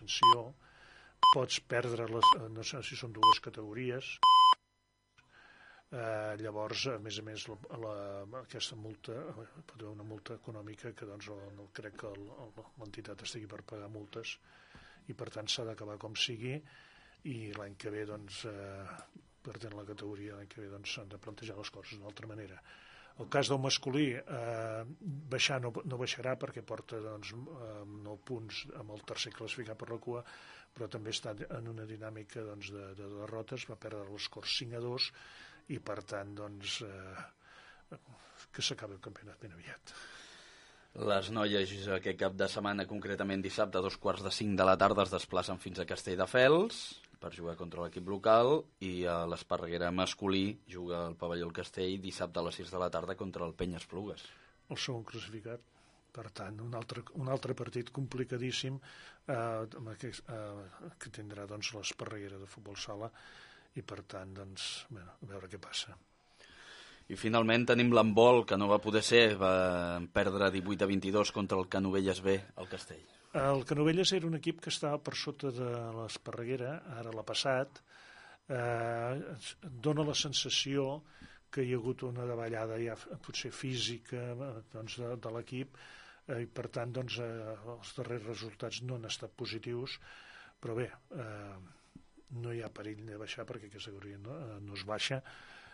sanció, pots perdre, no sé si són 2 categories, llavors, a més, aquesta multa, pot haver una multa econòmica que doncs no crec que l'entitat estigui per pagar multes i per tant s'ha d'acabar com sigui i l'any que ve doncs perdent la categoria l'any que ve doncs s'han de plantejar les coses d'una altra manera. El cas del masculí baixar no baixarà perquè porta doncs 9 punts amb el tercer classificat per la cua, però també està en una dinàmica doncs, de derrotes, va perdre l'escor 5-2 i per tant doncs que s'acabi el campionat ben aviat. Les noies aquest cap de setmana, concretament dissabte a 4:45 de la tarda, es desplacen fins a Castelldefels per jugar contra l'equip local i a l'Esparreguera masculí juga al pavelló El Castell dissabte a les 6 de la tarda contra el Peña Esplugues. El segon classificat, per tant, un altre partit complicadíssim que tindrà doncs, l'Esparreguera de futbol sala i per tant, doncs, a veure què passa. I finalment tenim l'handbol, que no va poder ser, va perdre 18-22 contra el Canovelles B al Castell. El Canovelles era un equip que estava per sota de l'Esparreguera, ara l'ha passat. Dóna la sensació que hi ha hagut una davallada ja potser física doncs, de l'equip i per tant doncs, els darrers resultats no han estat positius, però bé, no hi ha perill de baixar perquè aquesta categoria no es baixa.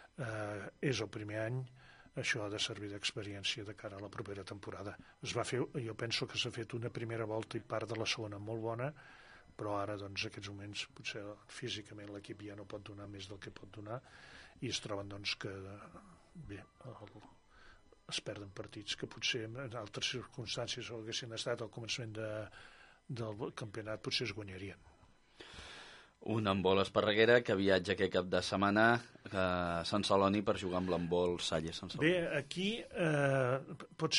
És el primer any, això ha de servir d'experiència de cara a la propera temporada. Jo penso que s'ha fet una primera volta i part de la segona molt bona, però ara doncs en aquests moments potser físicament l'equip ja no pot donar més del que pot donar i es troben doncs que bé, es perden partits que potser en altres circumstàncies o haguessin estat al començament del campionat potser es guanyarien. Un handbol Esparreguera que viatja aquest cap de setmana a Sant Celoni per jugar amb l'handbol Salles Sant Celoni. Bé, aquí pot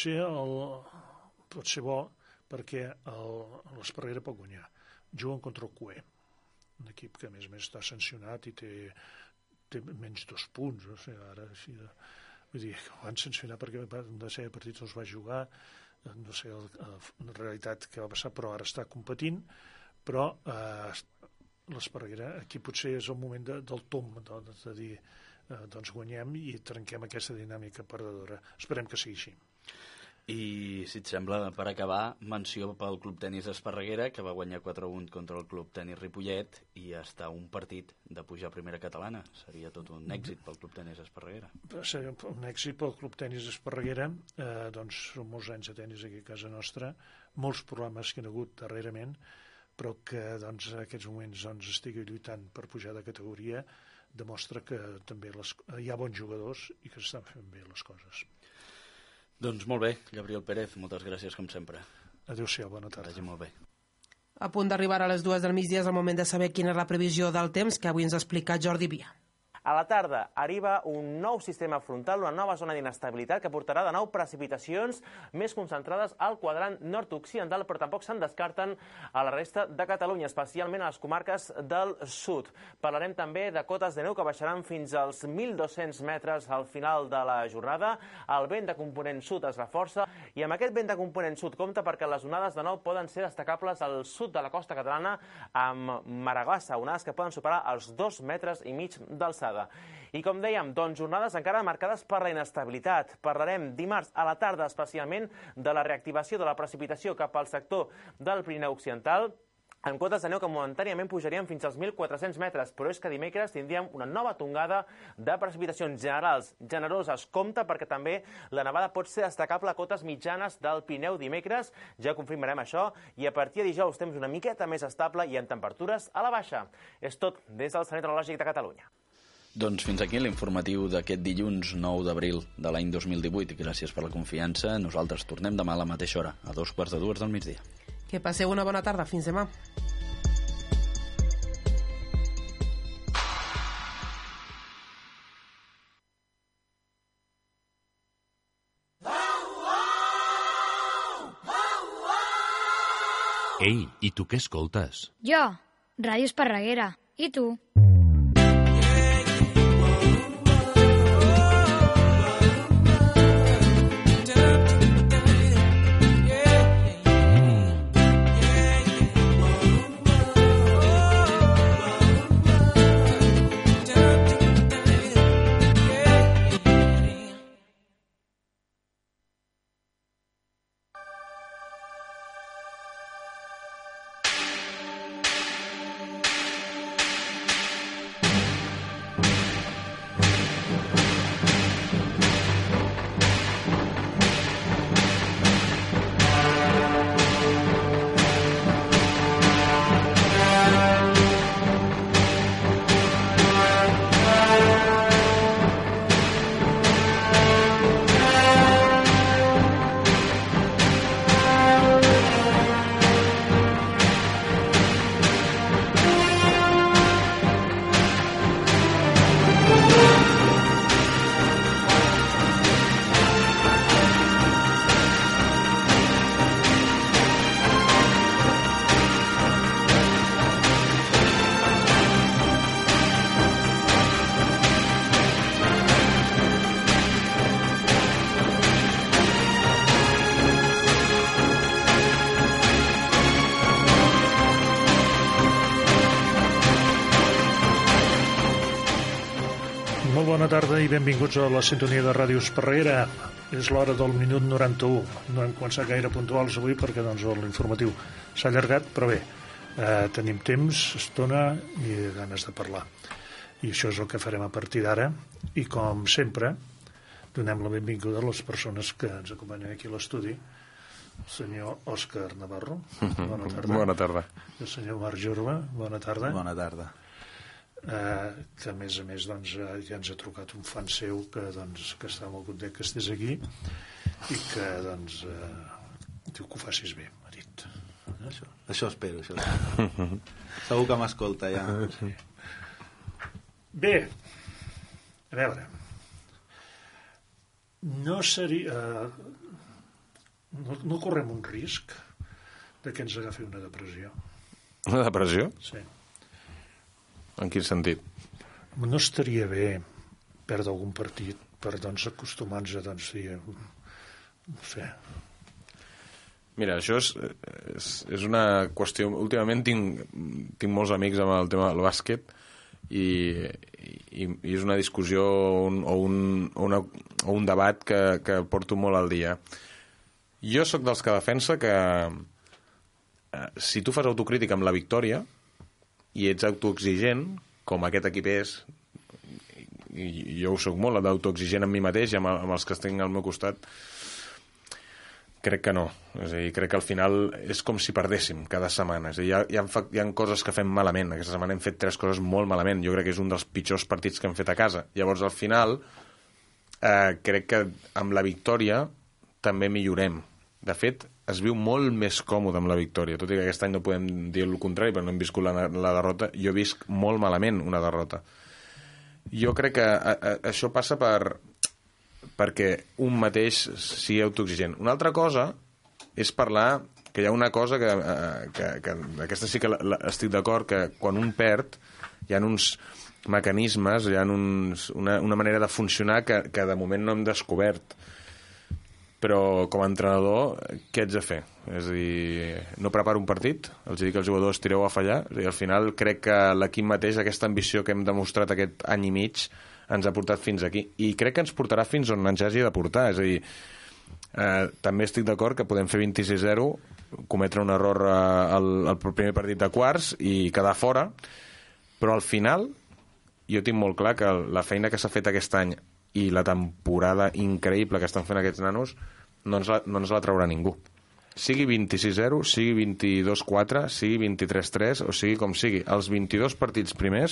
ser bo perquè l'Esparreguera pot guanyar. Juguen contra el CUE, un equip que a més està sancionat i té menys 2 punts. No sé, ara, vull dir, ho van sancionar perquè una sèrie de partits els va jugar, no sé en realitat què va passar, però ara està competint, però l'Esparreguera aquí potser és el moment del tomb, de dir doncs guanyem i trenquem aquesta dinàmica perdedora. Esperem que sigui així. I si et sembla, per acabar, menció pel Club Tenis Esparreguera, que va guanyar 4-1 contra el Club Tenis Ripollet i està un partit de pujar a primera catalana. Seria tot un èxit pel Club Tenis Esparreguera. Seria un èxit pel Club Tenis Esparreguera. Doncs són molts anys de tenis aquí a casa nostra, molts problemes que hi ha hagut darrerament, però que doncs, en aquests moments doncs, estigui lluitant per pujar de categoria demostra que també hi ha bons jugadors i que s'estan fent bé les coses. Doncs molt bé, Gabriel Pérez, moltes gràcies com sempre. Adéu-siau, bona tarda. Vagi molt bé. A punt d'arribar a les 2 del migdia és el moment de saber quina és la previsió del temps que avui ens ha explicat Jordi Via. A la tarda arriba un nou sistema frontal, una nova zona d'inestabilitat que portarà de nou precipitacions més concentrades al quadrant nord-occidental, però tampoc se'n descarten a la resta de Catalunya, especialment a les comarques del sud. Parlarem també de cotes de neu que baixaran fins als 1.200 metres al final de la jornada. El vent de component sud es reforça i amb aquest vent de component sud compta perquè les onades de nou poden ser destacables al sud de la costa catalana amb Maragassa, onades que poden superar els 2,5 metres d'alçada. I com dèiem, doncs jornades encara marcades per la inestabilitat. Parlarem dimarts a la tarda especialment de la reactivació de la precipitació cap al sector del Pirineu Occidental, amb cotes de neu que momentàniament pujarien fins als 1.400 metres, però és que dimecres tindríem una nova tongada de precipitacions generals generoses. Compte perquè també la nevada pot ser destacable a cotes mitjanes del Pirineu dimecres, ja confirmarem això, i a partir de dijous temps una miqueta més estable i amb temperatures a la baixa. És tot des del Servei Meteorològic de Catalunya. Doncs fins aquí l'informatiu d'aquest dilluns 9 d'abril de l'any 2018 i gràcies per la confiança. Nosaltres tornem demà a la mateixa hora, a 2:45 del migdia. Que passeu una bona tarda. Fins demà. Ei, i tu què escoltes? Jo, Ràdio Esparreguera. I tu? bona tarda i benvinguts a la sintonia de Ràdio Esparreguera. És l'hora del minut 91. No hem començat gaire puntuals avui perquè doncs, l'informatiu s'ha allargat, però bé, tenim temps, estona i ganes de parlar. I això és el que farem a partir d'ara. I com sempre, donem la benvinguda a les persones que ens acompanyen aquí a l'estudi. El senyor Òscar Navarro, bona tarda. Bona tarda. El senyor Marc Jorba, bona tarda. Bona tarda. Que a més doncs, ja ens ha trucat un fan seu que està molt content que estés aquí i que doncs diu que ho facis bé, m'ha dit. Això espero, això espero. Segur que m'escolta ja. Sí. Bé, a veure, no seria no correm un risc de que ens agafi una depressió. Una depressió? Sí. En quin sentit? No estaria bé perdre algun partit per acostumar-nos a no sé. Mira, això és una qüestió... Últimament tinc molts amics amb el tema del bàsquet i és una discussió o un debat que porto molt al dia. Jo sóc dels que defensa que si tu fas autocrítica amb la victòria i ets autoexigent, com aquest equip és, i jo ho soc molt, d'autoexigent amb mi mateix i amb els que estic al meu costat, crec que no. És a dir, crec que al final és com si perdéssim cada setmana. És a dir, hi ha coses que fem malament. Aquesta setmana hem fet 3 coses molt malament. Jo crec que és un dels pitjors partits que hem fet a casa. Llavors, al final, crec que amb la victòria també millorem. De fet, es viu molt més còmode amb la victòria, tot i que aquest any no podem dir el contrari, però no hem viscut la derrota. Jo visc molt malament una derrota. Jo crec que això passa perquè un mateix sigui autoexigent. Una altra cosa és parlar que hi ha una cosa que aquesta sí que estic d'acord, que quan un perd hi ha uns mecanismes, hi ha una manera de funcionar que de moment no hem descobert. Però com a entrenador, què haig de fer? És a dir, no preparo un partit, els dic als jugadors tireu a fallar, i al final crec que l'equip mateix, aquesta ambició que hem demostrat aquest any i mig, ens ha portat fins aquí. I crec que ens portarà fins on ens hagi de portar. És a dir, també estic d'acord que podem fer 26-0, cometre un error al primer partit de quarts i quedar fora, però al final jo tinc molt clar que la feina que s'ha fet aquest any i la temporada increïble que estan fent aquests nanos no ens la traurà ningú. Sigui 26-0, sigui 22-4, sigui 23-3 o sigui com sigui. Els 22 partits primers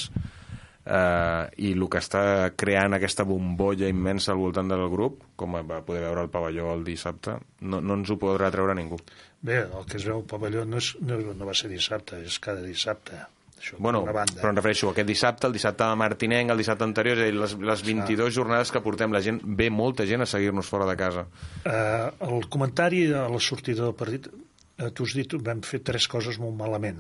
i el que està creant aquesta bombolla immensa al voltant del grup, com va poder veure el pavelló el dissabte, no ens ho podrà treure ningú. Bé, el que es veu al pavelló no va ser dissabte, és cada dissabte. Això, bueno, però em refereixo a aquest dissabte, el dissabte de Martinenc, el dissabte anterior, és a dir, les 22 jornades que portem, la gent, ve molta gent a seguir-nos fora de casa. El comentari a la sortida del partit, tu has dit, vam fer 3 coses molt malament.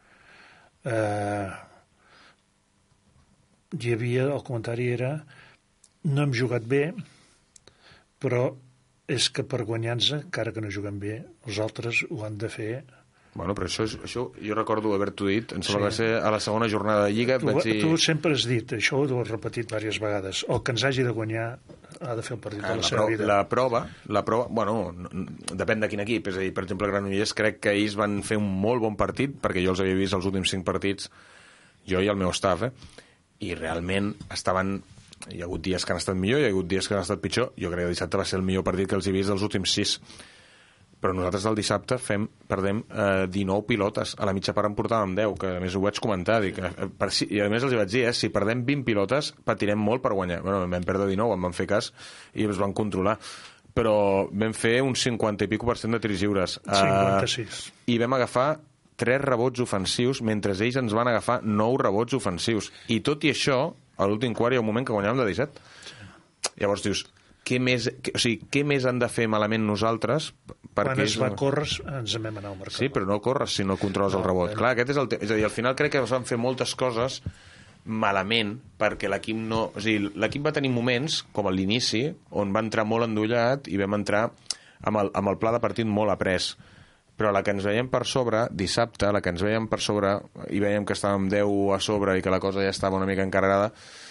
El comentari era, no hem jugat bé, però és que per guanyar-nos, encara que no juguem bé, els altres ho han de fer. Bueno, però això jo recordo haver-t'ho dit, em sembla que va ser a la segona jornada de Lliga. Tu sempre has dit, això ho has repetit diverses vegades, el que ens hagi de guanyar ha de fer el partit de la seva vida. La prova, bueno, depèn de quin equip, és a dir, per exemple, Granollers crec que ells van fer un molt bon partit, perquè jo els havia vist els últims 5 partits, jo i el meu staff, i realment estaven... Hi ha hagut dies que han estat millor, hi ha hagut dies que han estat pitjor, jo crec que dissabte va ser el millor partit que els he vist dels últims 6. Però nosaltres el dissabte perdem 19 pilotes. A la mitja part en portàvem 10, que a més ho vaig comentar. I a més els vaig dir, si perdem 20 pilotes, patirem molt per guanyar. Bueno, vam perdre 19, em van fer cas i ens van controlar. Però vam fer un 50 i pico% de tirs lliures. 56. I vam agafar 3 rebots ofensius, mentre ells ens van agafar 9 rebots ofensius. I tot i això, a l'últim quart hi ha un moment que guanyàvem de 17. Sí. Llavors dius... Què més han de fer malament nosaltres? Quan es va córrer ens vam anar al mercat. Sí, però no corres si no controles el rebot. Clar, aquest és el és a dir, al final crec que es van fer moltes coses malament perquè l'equip no... O sigui, l'equip va tenir moments, com a l'inici, on va entrar molt endollat i vam entrar amb el pla de partit molt après. Però la que ens veiem per sobre, dissabte, la que ens veiem per sobre i veiem que estàvem 10 a sobre i que la cosa ja estava una mica encarregada,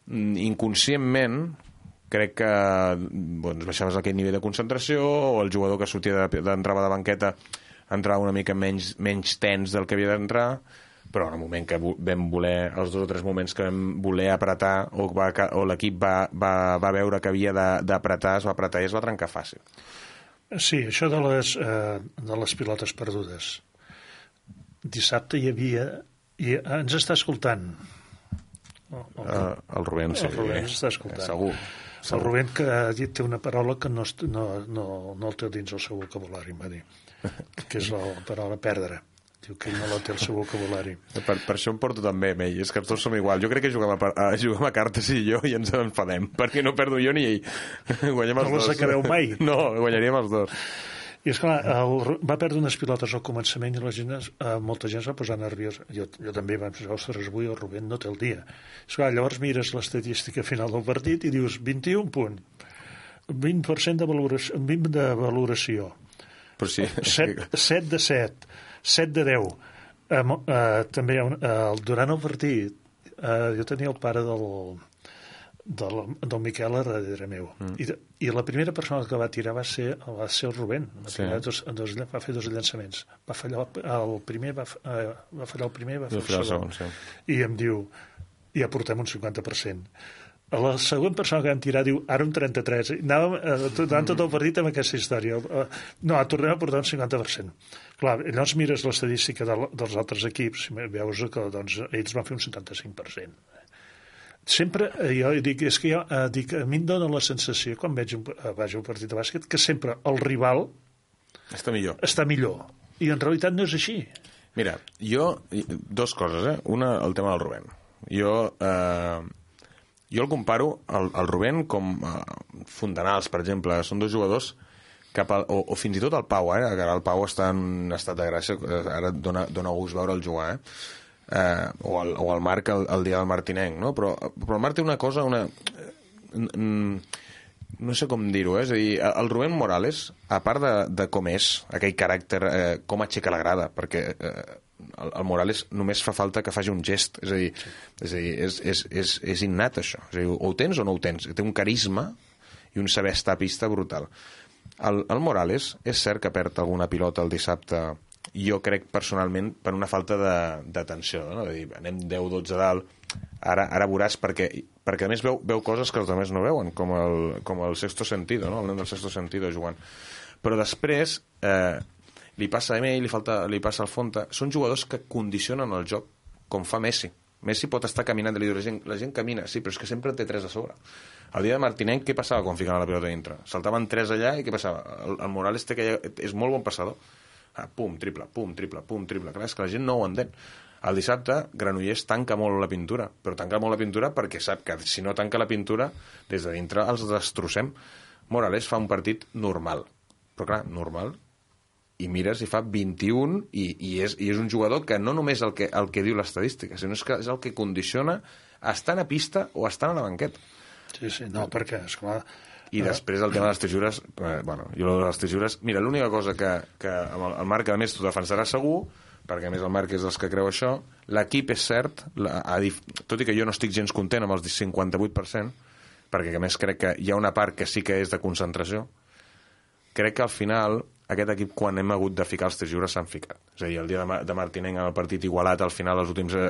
inconscientment crec que baixaves aquell nivell de concentració, o el jugador que sortia d'entrava de banqueta entrava una mica menys tens del que havia d'entrar, però en el moment que vam voler, els 2 o 3 moments que vam voler apretar, o l'equip va veure que havia d'apretar, es va apretar i es va trencar fàcil. Sí, això de les pilotes perdudes. Dissabte hi havia... ens està escoltant. El Rubén, sí. El Rubén ens està escoltant. Segur. El Rubén, que ha dit, té una paraula que no el té dins el seu vocabulari, em va dir, que és la paraula perdre. Diu que ell no la té el seu vocabulari. Per això em porto també amb ell, és que tots som igual. Jo crec que juguem a cartes i jo i ens enfadem, perquè no perdo jo ni ell. Guanyem els dos. No les acabeu mai. No, guanyaríem els dos. I esclar, va perdre unes pilotes al començament i molta gent es va posar nerviosa. Jo també vam pensar, ostres, avui el Rubén no té el dia. Esclar, llavors mires l'estadística final del partit i dius 21 punt, 20% de valoració, però sí. 7 de 7, 7 de 10. També durant el partit jo tenia el pare del Miquel a darrere meu. I la primera persona que va tirar va ser el Rubén. Va fer 2 llançaments. Va fallar el primer, va fallar el primer, va fer el segon. I em diu, ja portem un 50%. La següent persona que vam tirar diu, ara un 33%. Anàvem durant tot el partit amb aquesta història. No, tornem a portar un 50%. Clar, llavors mires l'estadística dels altres equips i veus que ells van fer un 75%. Sempre, jo dic, a mi em dóna la sensació, quan vaig a un partit de bàsquet, que sempre el rival està millor. I en realitat no és així. Mira, jo, 2 coses, Una, el tema del Rubén. Jo el comparo, el Rubén, com Fontanals, per exemple. Són 2 jugadors o fins i tot el Pau, que ara el Pau està en un estat de gràcia, ara dona gust veure'l jugar, o el Marc el dia del Martinenc, no? Però el Marc té una cosa, no sé com dir-ho, és a dir, el Rubén Morales, a part de com és, aquell caràcter, com aixeca la grada, perquè el Morales només fa falta que faci un gest, és a dir, és innat això, és a dir, o ho tens o no ho tens, té un carisma i un saber estar a pista brutal. El Morales és cert que perd alguna pilota el dissabte, jo crec personalment per una falta d'atenció, no? De dir, anem 10-12 a dalt, ara veuràs, perquè a més veu coses que els altres no veuen, com el sexto sentido, no? El nen del sexto sentido jugant. Però després li passa a ell, li passa al Fonta. Són jugadors que condicionen el joc, com fa Messi. Messi pot estar caminant, la gent camina, sí, però és que sempre té 3 a sobre. El dia de Martinenc, què passava quan ficaven la pilota dintre? Saltaven 3 allà i què passava? El Morales és molt bon passador. Pum, triple. Clar, és que la gent no ho entén. El dissabte, Granollers tanca molt la pintura, però tanca molt la pintura perquè sap que si no tanca la pintura, des de dintre els destrossem. Morales fa un partit normal, però clar, normal, i mires i fa 21 i és un jugador que no només el que diu l'estadística, sinó que és el que condiciona estant a pista o estant a la banqueta. Sí, no, perquè, esclar... I després el tema de les tisores, jo de les tisores... Mira, l'única cosa que el Marc, a més, t'ho defensarà segur, perquè a més el Marc és dels que creu això, l'equip és cert, tot i que jo no estic gens content amb el 58%, perquè a més crec que hi ha una part que sí que és de concentració, crec que al final aquest equip, quan hem hagut de ficar els tisores, s'han ficat. És a dir, el dia de Martinenc, en el partit igualat, al final, els últims...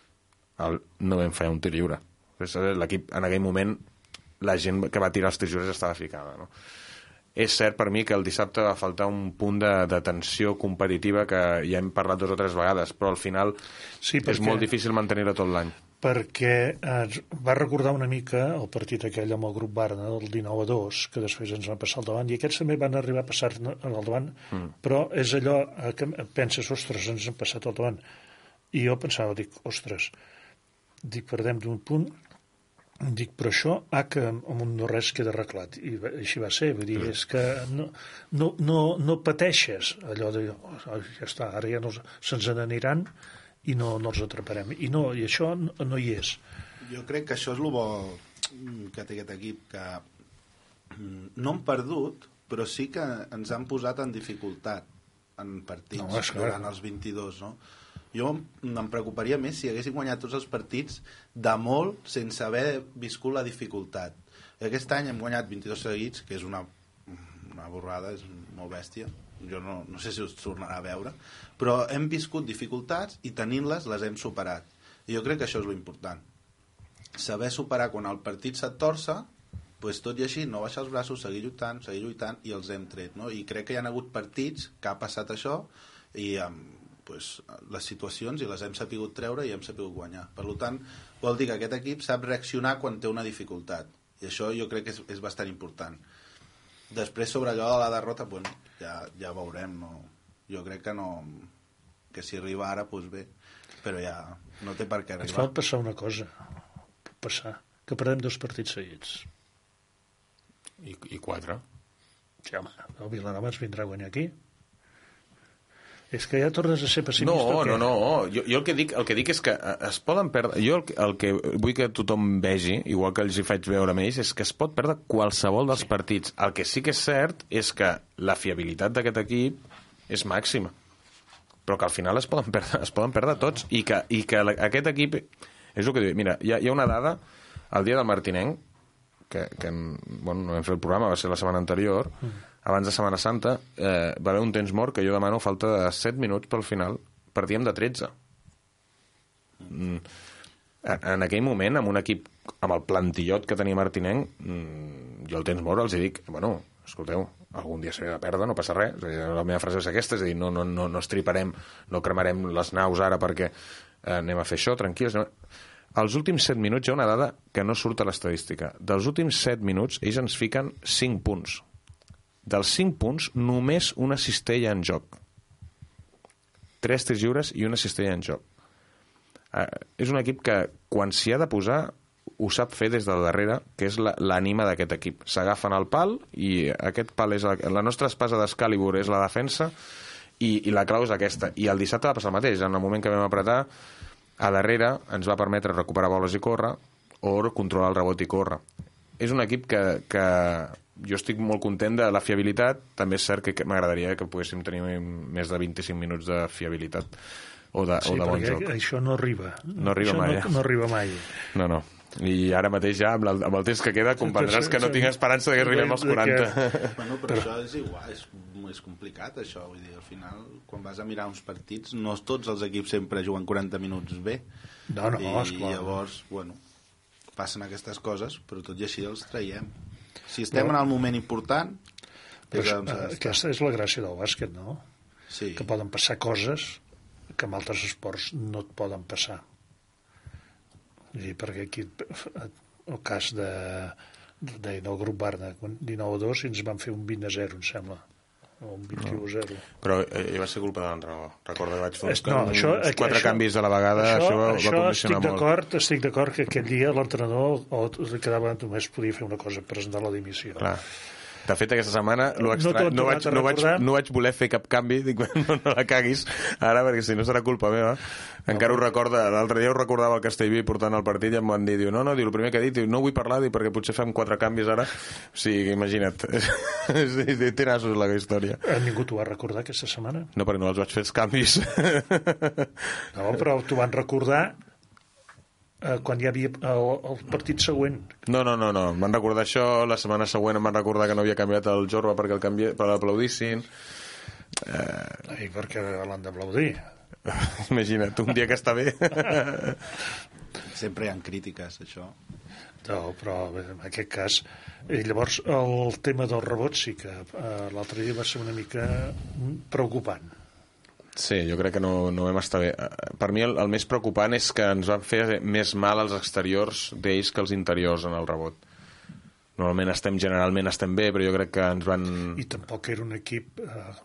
no vam fallar un tir lliure. L'equip, en aquell moment, la gent que va tirar els tisores estava ficada, no? És cert per mi que el dissabte va faltar un punt de tensió competitiva que ja hem parlat 2 o 3 vegades, però al final és molt difícil mantenir-ho tot l'any. Perquè va recordar una mica el partit aquell amb el grup Barna del 19-2, que després ens van passar al davant, i aquests també van arribar a passar al davant, però és allò que penses, ostres, ens han passat al davant. I jo pensava, ostres, perdem d'un punt, però això que amb un no res queda arreglat, i així va ser, vull dir, és que no pateixes allò de ja està, ara ja se'ns n'aniran i no els atraparem, i això no hi és. Jo crec que això és el bo que té aquest equip, que no han perdut, però sí que ens han posat en dificultat en partits durant els 22, no? Jo em preocuparia més si haguessin guanyat tots els partits de molt sense haver viscut la dificultat. Aquest any hem guanyat 22 seguits, que és una borrada, és molt bèstia. Jo no sé si us tornarà a veure, però hem viscut dificultats i tenint-les les hem superat. I jo crec que això és l'important. Saber superar quan el partit se't torça, doncs tot i així no baixar els braços, seguir lluitant i els hem tret. No? I crec que hi ha hagut partits que ha passat això i pues, les situacions i les hem sapigut treure i hem sapigut guanyar. Per tant, vol dir que aquest equip sap reaccionar quan té una dificultat. I això jo crec que és bastant important. Després, sobre allò de la derrota, bueno, ja veurem. No? Jo crec que si arriba ara, doncs bé, però ja no té per què arribar. Ens pot passar una cosa, que perdem 2 partits seguits. I 4. Sí, home, el Vilanova ens vindrà a guanyar aquí. És que ja tornes a ser pessimista. No. Jo el que dic és que es poden perdre... Jo el que vull que tothom vegi, igual que els hi faig veure a ells, és que es pot perdre qualsevol dels partits. El que sí que és cert és que la fiabilitat d'aquest equip és màxima. Però que al final es poden perdre tots. I que aquest equip... És el que diu. Mira, hi ha una dada, el dia del Martinenc, que no vam fer el programa, va ser la setmana anterior, abans de Setmana Santa, va haver un temps mort que jo demano falta de 7 minuts pel final, partíem de 13. En aquell moment, amb un equip, amb el plantillot que tenia Martinenc, jo el temps mort els dic, bueno, escolteu, algun dia s'ha de perdre, no passa res. La meva frase és aquesta, és a dir, no estriparem, no cremarem les naus ara perquè anem a fer això, tranquils. Als últims 7 minuts hi ha una dada que no surt a l'estadística. Dels últims 7 minuts, ells ens fiquen 5 punts. Dels 5 punts, només una cistella en joc. 3 tirs lliures i una cistella en joc. És un equip que, quan s'hi ha de posar, ho sap fer des del darrere, que és l'ànima d'aquest equip. S'agafen al pal i aquest pal és... La nostra espasa d'Excalibur és la defensa i la clau és aquesta. I el dissabte va passar el mateix. En el moment que vam apretar, a darrere ens va permetre recuperar boles i córrer o controlar el rebot i córrer. És un equip que jo estic molt content de la fiabilitat. També és cert que m'agradaria que poguéssim tenir més de 25 minuts de fiabilitat o de bon joc. Sí, perquè això no arriba. No arriba mai. No arriba mai. No. I ara mateix ja, amb el temps que queda, comprendràs que no tinc esperança que arribem als 40. Bueno, però això és igual, és complicat, això. Vull dir, al final, quan vas a mirar uns partits, no tots els equips sempre juguen 40 minuts bé. No, esclar. I llavors, bueno, passen aquestes coses, però tot i així els traiem. Si estem en el moment important... Aquesta és la gràcia del bàsquet, no? Sí. Que poden passar coses que en altres esports no et poden passar. Perquè aquí el cas del grup Barna 19-2 i ens van fer un 20-0 em sembla, o un 21-0. Però va ser culpa de l'entrenador. Recorda que vaig fer uns 4 canvis a la vegada. Això va condicionar molt. Estic d'acord que aquell dia l'entrenador només podia fer una cosa, presentar la dimissió. Clar. De fet, aquesta setmana no vaig voler fer cap canvi, dic, no la caguis ara, perquè si no serà culpa meva. Encara ho recorda, l'altre dia ho recordava el Castellví portant el partit i em van dir, el primer que ha dit, no vull parlar, perquè potser fem 4 canvis ara. O sigui, imagina't, té nassos la història. Ningú t'ho va recordar aquesta setmana? No, perquè no els vaig fer els canvis. No, però t'ho van recordar quan hi havia el partit següent. No, em van recordar això, la setmana següent em van recordar que no havia canviat el Jorba perquè per l'aplaudissin. I perquè l'han d'aplaudir. Imagina't, un dia que està bé. Sempre hi ha crítiques, això. No, però en aquest cas... I llavors el tema del rebot sí que l'altre dia va ser una mica preocupant. Sí, jo crec que no vam estar bé. Per mi el més preocupant és que ens van fer més mal als exteriors d'ells que als interiors en el rebot. Generalment estem bé, però jo crec que ens van... I tampoc era un equip...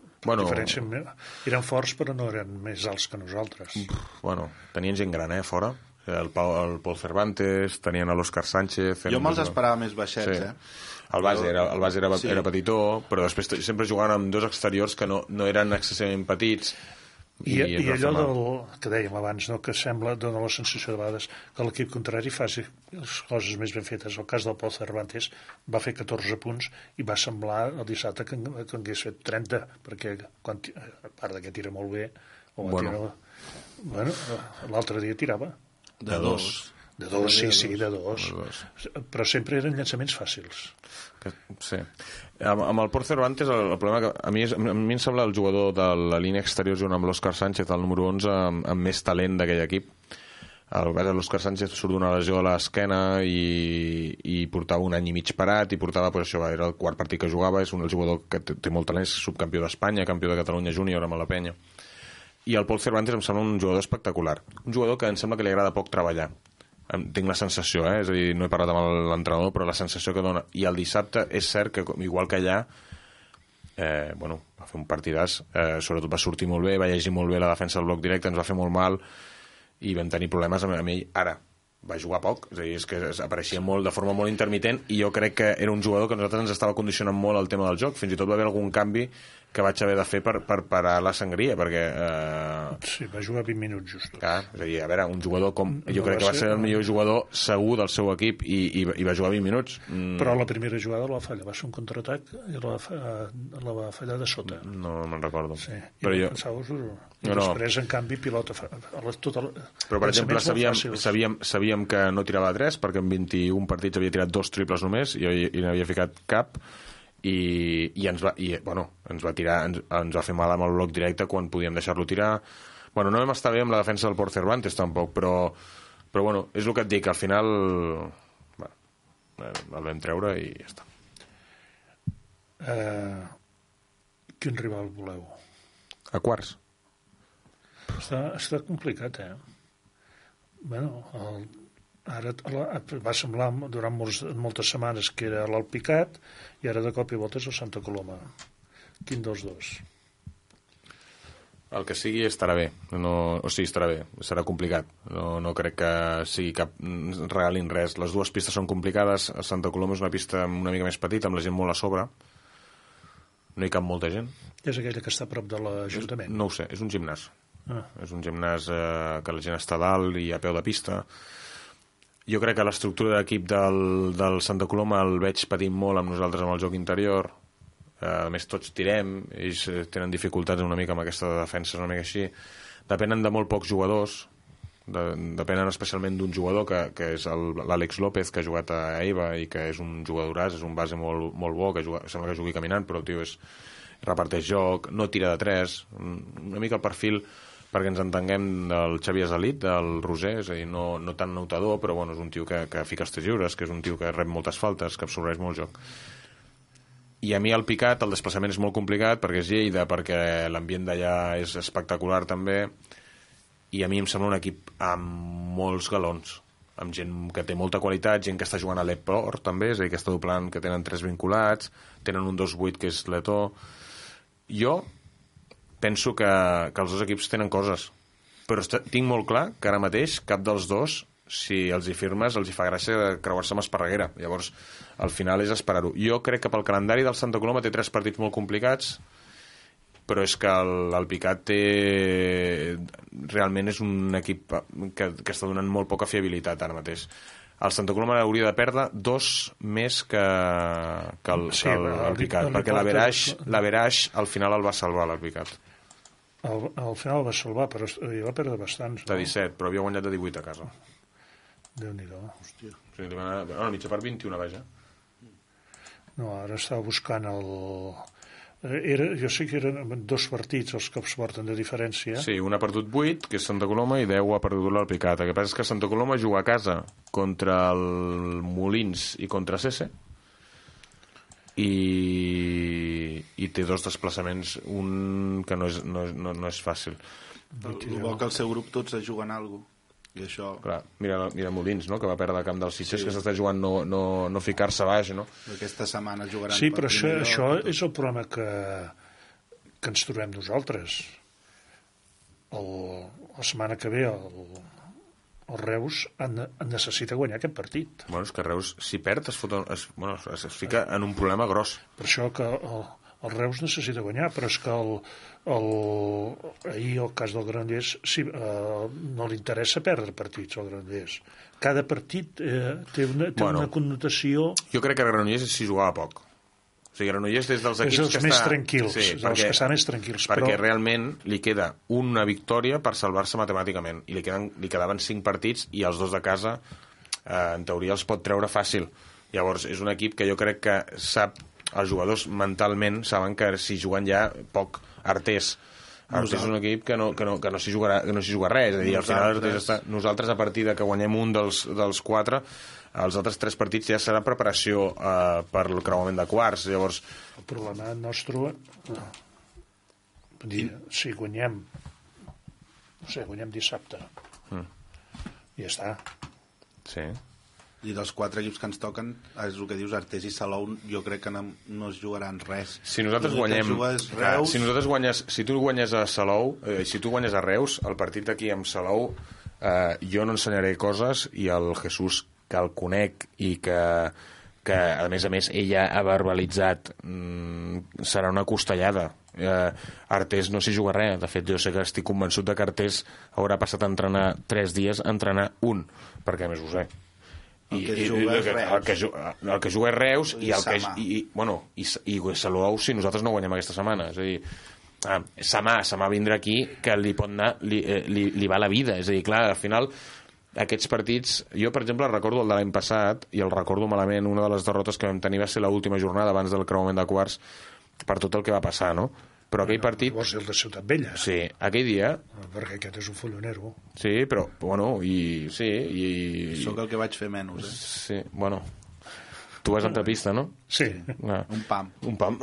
Eren forts, però no eren més alts que nosaltres. Tenien gent gran, fora. El Paul Cervantes, tenien l'Òscar Sánchez... Jo me'ls esperava més baixets, sí. El base era petitó, però després sempre jugaven amb 2 exteriors que no eren excessivament petits. I allò que dèiem abans, no, que dona la sensació de vegades que l'equip contrari faci les coses més ben fetes. El cas del Paul Cervantes va fer 14 punts i va semblar el dissabte que hagués fet 30, perquè a part que tira molt bé, Bueno, l'altre dia tirava. De dos. De dos, sí, de dos. Però sempre eren llançaments fàcils. Sí. Amb el Port Cervantes, el problema que a mi em sembla el jugador de la línia exterior junt amb l'Òscar Sánchez, el número 11, amb més talent d'aquell equip. L'Òscar Sánchez surt d'una lesió a l'esquena i portava un any i mig parat i portava, pues, això, era el quart partit que jugava, és un jugador que té molt talent, és subcampió d'Espanya, campió de Catalunya júnior amb la Penya. I el Pol Cervantes em sembla un jugador espectacular, un jugador que em sembla que li agrada poc treballar. Tinc la sensació, és a dir, no he parlat amb l'entrenador, però la sensació que dona. I el dissabte és cert que, igual que allà, va fer un partidàs, sobretot va sortir molt bé, va llegir molt bé la defensa del bloc directe, ens va fer molt mal i vam tenir problemes amb ell. Ara va jugar poc, és a dir, és que apareixia molt, de forma molt intermitent, i jo crec que era un jugador que a nosaltres ens estava condicionant molt el tema del joc. Fins i tot va haver algun canvi que vaig haver de fer per parar la sangria, perquè... Sí, va jugar 20 minuts just. Clar, és a dir, a veure, un jugador com... Jo crec que va ser el millor jugador segur del seu equip i va jugar 20 minuts. Però la primera jugada la va fallar, va ser un contraatac i la va fallar de sota. No me'n recordo. Sí, però jo... Després, en canvi, pilota... Però, per exemple, sabíem que no tirava 3, perquè en 21 partits havia tirat 2 triples només i n'havia ficat cap, i ens va tirar, ens va fer mal amb el bloc directe quan podíem deixar-lo tirar. No vam estar bé amb la defensa del Port Cervantes tampoc, però és el que et dic, al final el vam treure i ja està. Quin rival voleu? A quarts. Està complicat, ara va semblar durant moltes setmanes que era l'Alpicat i ara de cop i volta és el Santa Coloma. Quin dels dos? El que sigui estarà bé, estarà bé, serà complicat, no crec que sigui cap regalin res. Les dues pistes són complicades. A Santa Coloma és una pista una mica més petita, amb la gent molt a sobre, no hi cap molta gent. És aquella que està a prop de l'Ajuntament? No ho sé, és un gimnàs. És un gimnàs que la gent està a dalt i a peu de pista. Jo crec que l'estructura d'equip del Santa Coloma el veig patint molt amb nosaltres amb el joc interior. A més, tots tirem, ells tenen dificultats una mica amb aquesta defensa, una mica així. Depenen de molt pocs jugadors, depenen especialment d'un jugador que és l'Àlex López, que ha jugat a EVA i que és un jugadoràs, és un base molt, molt bo, que sembla que jugui caminant, però el tio reparteix joc, no tira de 3, una mica el perfil, perquè ens entenguem, del Xavi Azalit, del Roser, és a dir, no tan notador, però és un tio que fica els 3 lliures, que és un tio que rep moltes faltes, que absorbeix molt joc. I a mi el Picat, el desplaçament és molt complicat, perquè és Lleida, perquè l'ambient d'allà és espectacular també, i a mi em sembla un equip amb molts galons, amb gent que té molta qualitat, gent que està jugant a l'Eport també, és a dir, que està doblant, que tenen 3 vinculats, tenen un 2-8 que és l'Eto. Jo penso que els dos equips tenen coses, però tinc molt clar que ara mateix cap dels dos, si els hi firmes, els hi fa gràcia creuar-se amb Esparreguera. Llavors, al final és esperar-ho. Jo crec que pel calendari del Santa Coloma té 3 partits molt complicats, però és que l'Alpicat realment és un equip que està donant molt poca fiabilitat ara mateix. El Santa Coloma hauria de perdre 2 més que l'Alpicat, perquè l'Averaix al final el va salvar l'Alpicat. Al final va salvar, però hi va perdre bastants. De 17, però havia guanyat de 18 a casa. Déu-n'hi-do. Hòstia. Sí, li van anar a mitja part 21, vaja. No, ara estava buscant jo sé que eren 2 partits els que es porten de diferència. Sí, un ha perdut 8, que és Santa Coloma, i 10 ha perdut l'Alpicat. El que passa és que Santa Coloma juga a casa contra el Molins i contra Cese, i té 2 desplaçaments, un que no és fàcil. El bo que el seu grup tots juguen alguna cosa. I això... Clar, mira Molins, no?, que va perdre el camp dels Sitges, que s'està jugant no ficar-se baix, no? Aquesta setmana jugaran... Sí, però això és el problema que ens trobem nosaltres. La setmana que ve el Reus necessita guanyar aquest partit. Bueno, és que Reus, si perd, es fica en un problema gros. Per això que el Reus necessita guanyar, però és que ahir el cas del Granollers no li interessa perdre partits al Granollers. Cada partit té una connotació... Jo crec que el Granollers s'hi jugava poc. O sigui, Granollers és dels equips és dels que més està... tranquils, dels que estan més tranquils. Perquè però... realment li queda una victòria per salvar-se matemàticament, i li quedaven 5 partits, i els 2 de casa, en teoria, els pot treure fàcil. Llavors, és un equip que jo crec que sap, els jugadors mentalment saben que si juguen ja poc. Artés és un equip que no s'hi juga res. És a dir, al final nosaltres, a partir de que guanyem un dels 4, els altres 3 partits ja serà preparació per el creuament de quarts. Llavors... El problema nostre... Si guanyem... No sé, guanyem dissabte. I ja està. Sí. I dels 4 equips que ens toquen, és el que dius, Artés i Salou, jo crec que no es jugaran res. Si nosaltres guanyem... Si tu guanyes a Salou, si tu guanyes a Reus, el partit aquí amb Salou, jo no ensenyaré coses, i el Jesús, que el conec i que a més ella ha verbalitzat, serà una costellada. Artés no s'hi juga res. De fet, jo sé que estic convençut de que Artés haurà passat a entrenar 3 dies a entrenar un, perquè a més ho sé. El que juga és Reus i Salou si nosaltres no guanyem aquesta setmana. És a dir, Samà vindrà aquí, que li pot anar, li va la vida. És a dir, clar, al final aquests partits, jo per exemple recordo el de l'any passat, i el recordo malament, una de les derrotes que vam tenir va ser l'última jornada abans del creuament de quarts, per tot el que va passar, no? Però aquell partit... Vols dir el de Ciutat Vella? Sí, aquell dia... Perquè aquest és un follonero. Sí, però, bueno, Sóc el que vaig fer menys, Sí, bueno... Tu vas entrepista, no? Sí. Un pam.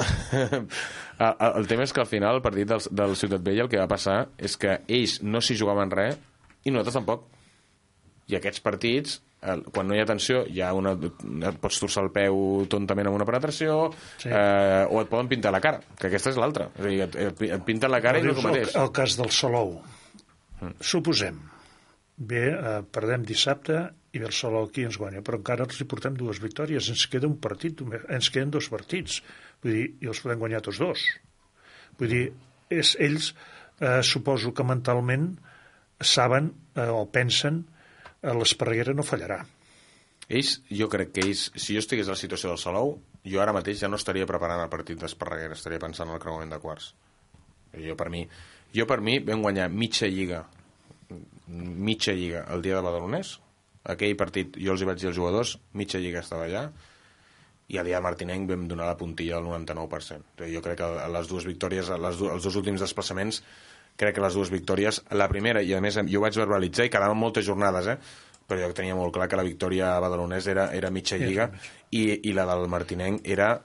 El tema és que al final el partit del Ciutat Vella el que va passar és que ells no s'hi jugaven res i nosaltres tampoc. I aquests partits, quan no hi ha tensió, et pots torçar el peu tontament amb una penetració, o et poden pintar la cara, que aquesta és l'altra. És a dir, et pinten la cara i no és el mateix. El cas del Salou. Suposem, perdem dissabte i el Salou aquí ens guanya, però encara els hi portem 2 victòries, ens queda un partit, ens queden 2 partits, vull dir, i els podem guanyar tots 2. Vull dir, ells suposo que mentalment saben o pensen l'Esparreguera no fallarà. Jo crec que ells, si jo estigués a la situació del Salou, jo ara mateix ja no estaria preparant el partit d'Esparreguera, estaria pensant en el creuament de quarts. Jo per mi vam guanyar mitja lliga el dia de Badalonès. Aquell partit jo els hi vaig dir als jugadors, mitja lliga estava allà, i el dia de Martinenc vam donar la puntilla al 99%. Jo crec que les 2 victòries, els 2 últims desplaçaments, crec que les 2 victòries, la primera, i a més jo vaig verbalitzar i quedaven moltes jornades, però jo tenia molt clar que la victòria a Badalonès era mitja lliga, i la del Martinenc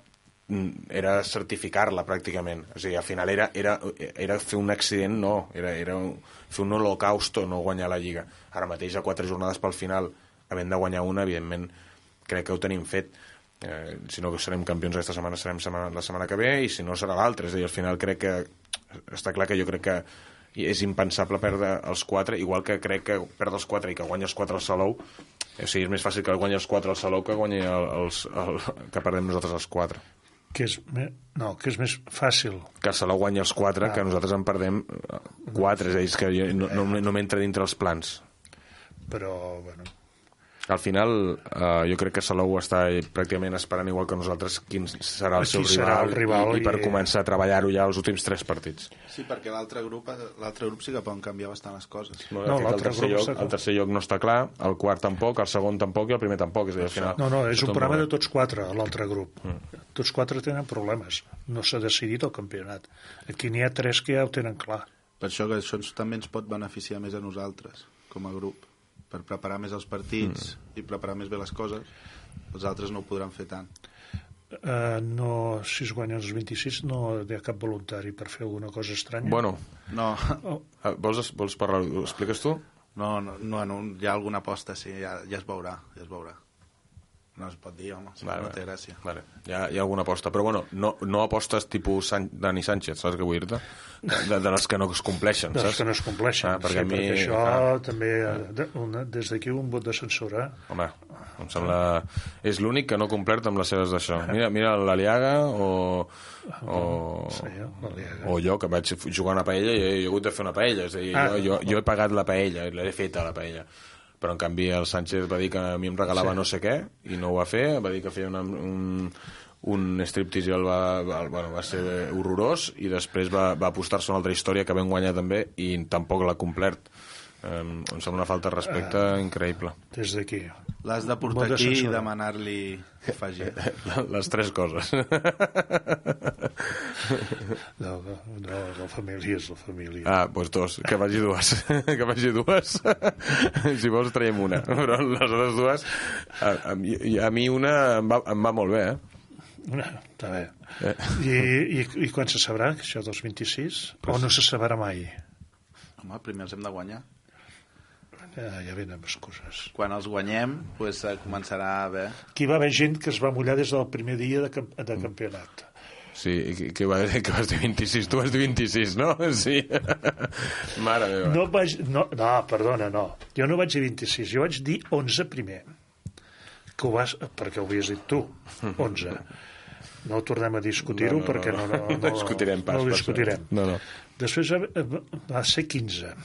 era certificar-la pràcticament. O sigui, al final era fer un accident, no, era fer un holocausto, no guanyar la lliga. Ara mateix, a 4 jornades pel final, havent de guanyar una, evidentment crec que ho tenim fet. Si no serem campions aquesta setmana, serem la setmana que ve, i si no serà l'altra. És a dir, al final crec que està clar que jo crec que és impensable perdre els 4, igual que crec que perdre els 4 i que guanya els 4 al Salou. O sigui, és més fàcil que guanyi els 4 al Salou que guanyi que perdem nosaltres els 4. Que és més fàcil que el Salou guanyi els 4, que nosaltres en perdem 4, és a dir, que no m'entra dintre els plans. Però, bueno, al final jo crec que Salou està pràcticament esperant igual que nosaltres quin serà el seu rival, i per començar a treballar-ho ja els últims 3 partits. Sí, perquè l'altre grup sí que poden canviar bastant les coses. El tercer lloc no està clar, el quart tampoc, el segon tampoc i el primer tampoc. És a dir, al final, no, és un problema de tots 4, l'altre grup. Tots 4 tenen problemes. No s'ha decidit el campionat. Aquí n'hi ha 3 que ja ho tenen clar. Per això que això també ens pot beneficiar més a nosaltres, com a grup, per preparar més els partits i preparar més bé les coses. Els altres no ho podran fer tant. No, si es guanyen els 26 no hi ha cap voluntari per fer alguna cosa estranya. Bueno, no. Vols parlar? Ho expliques tu? No, hi ha alguna aposta, sí, ja es veurà. No es pot dir, home, no té gràcia. Vale. Hi ha alguna aposta, però bueno, no apostes tipus Dani Sánchez, saps què vull dir-te? De les que no es compleixen, saps? De les que no es compleixen, perquè això també, des d'aquí un vot de censura. Home, em sembla... És l'únic que no ha complert amb les seves d'això. Mira l'Aliaga o jo, que vaig jugar una paella i he hagut de fer una paella. És a dir, jo he pagat la paella, l'he feta la paella. Però en canvi el Sánchez va dir que a mi em regalava no sé què i no ho va fer, va dir que feia un striptease i va ser horrorós, i després va apostar-se una altra història que vam guanyar també i tampoc l'ha complert. Em sembla una falta de respecte increïble. Des d'aquí. L'has de portar aquí i demanar-li que faci. Les 3 coses. No, la família és la família. Doncs 2, que faci 2. Que faci 2. Si vols traiem una, però les altres 2 a mi una em va molt bé, Està bé. I quan se sabrà, això dels 26? O no se sabrà mai? Home, primer els hem de guanyar. Ja venen excuses. Quan els guanyem, començarà a haver... Aquí va haver gent que es va mullar des del primer dia de campionat. Sí, que vas dir 26, tu vas dir 26, no? Sí. Mare meva. No, perdona, no. Jo no vaig dir 26, jo vaig dir 11 primer. Perquè ho havies dit tu, 11. No tornem a discutir-ho perquè no discutirem pas. No ho discutirem. No. Després va ser 15.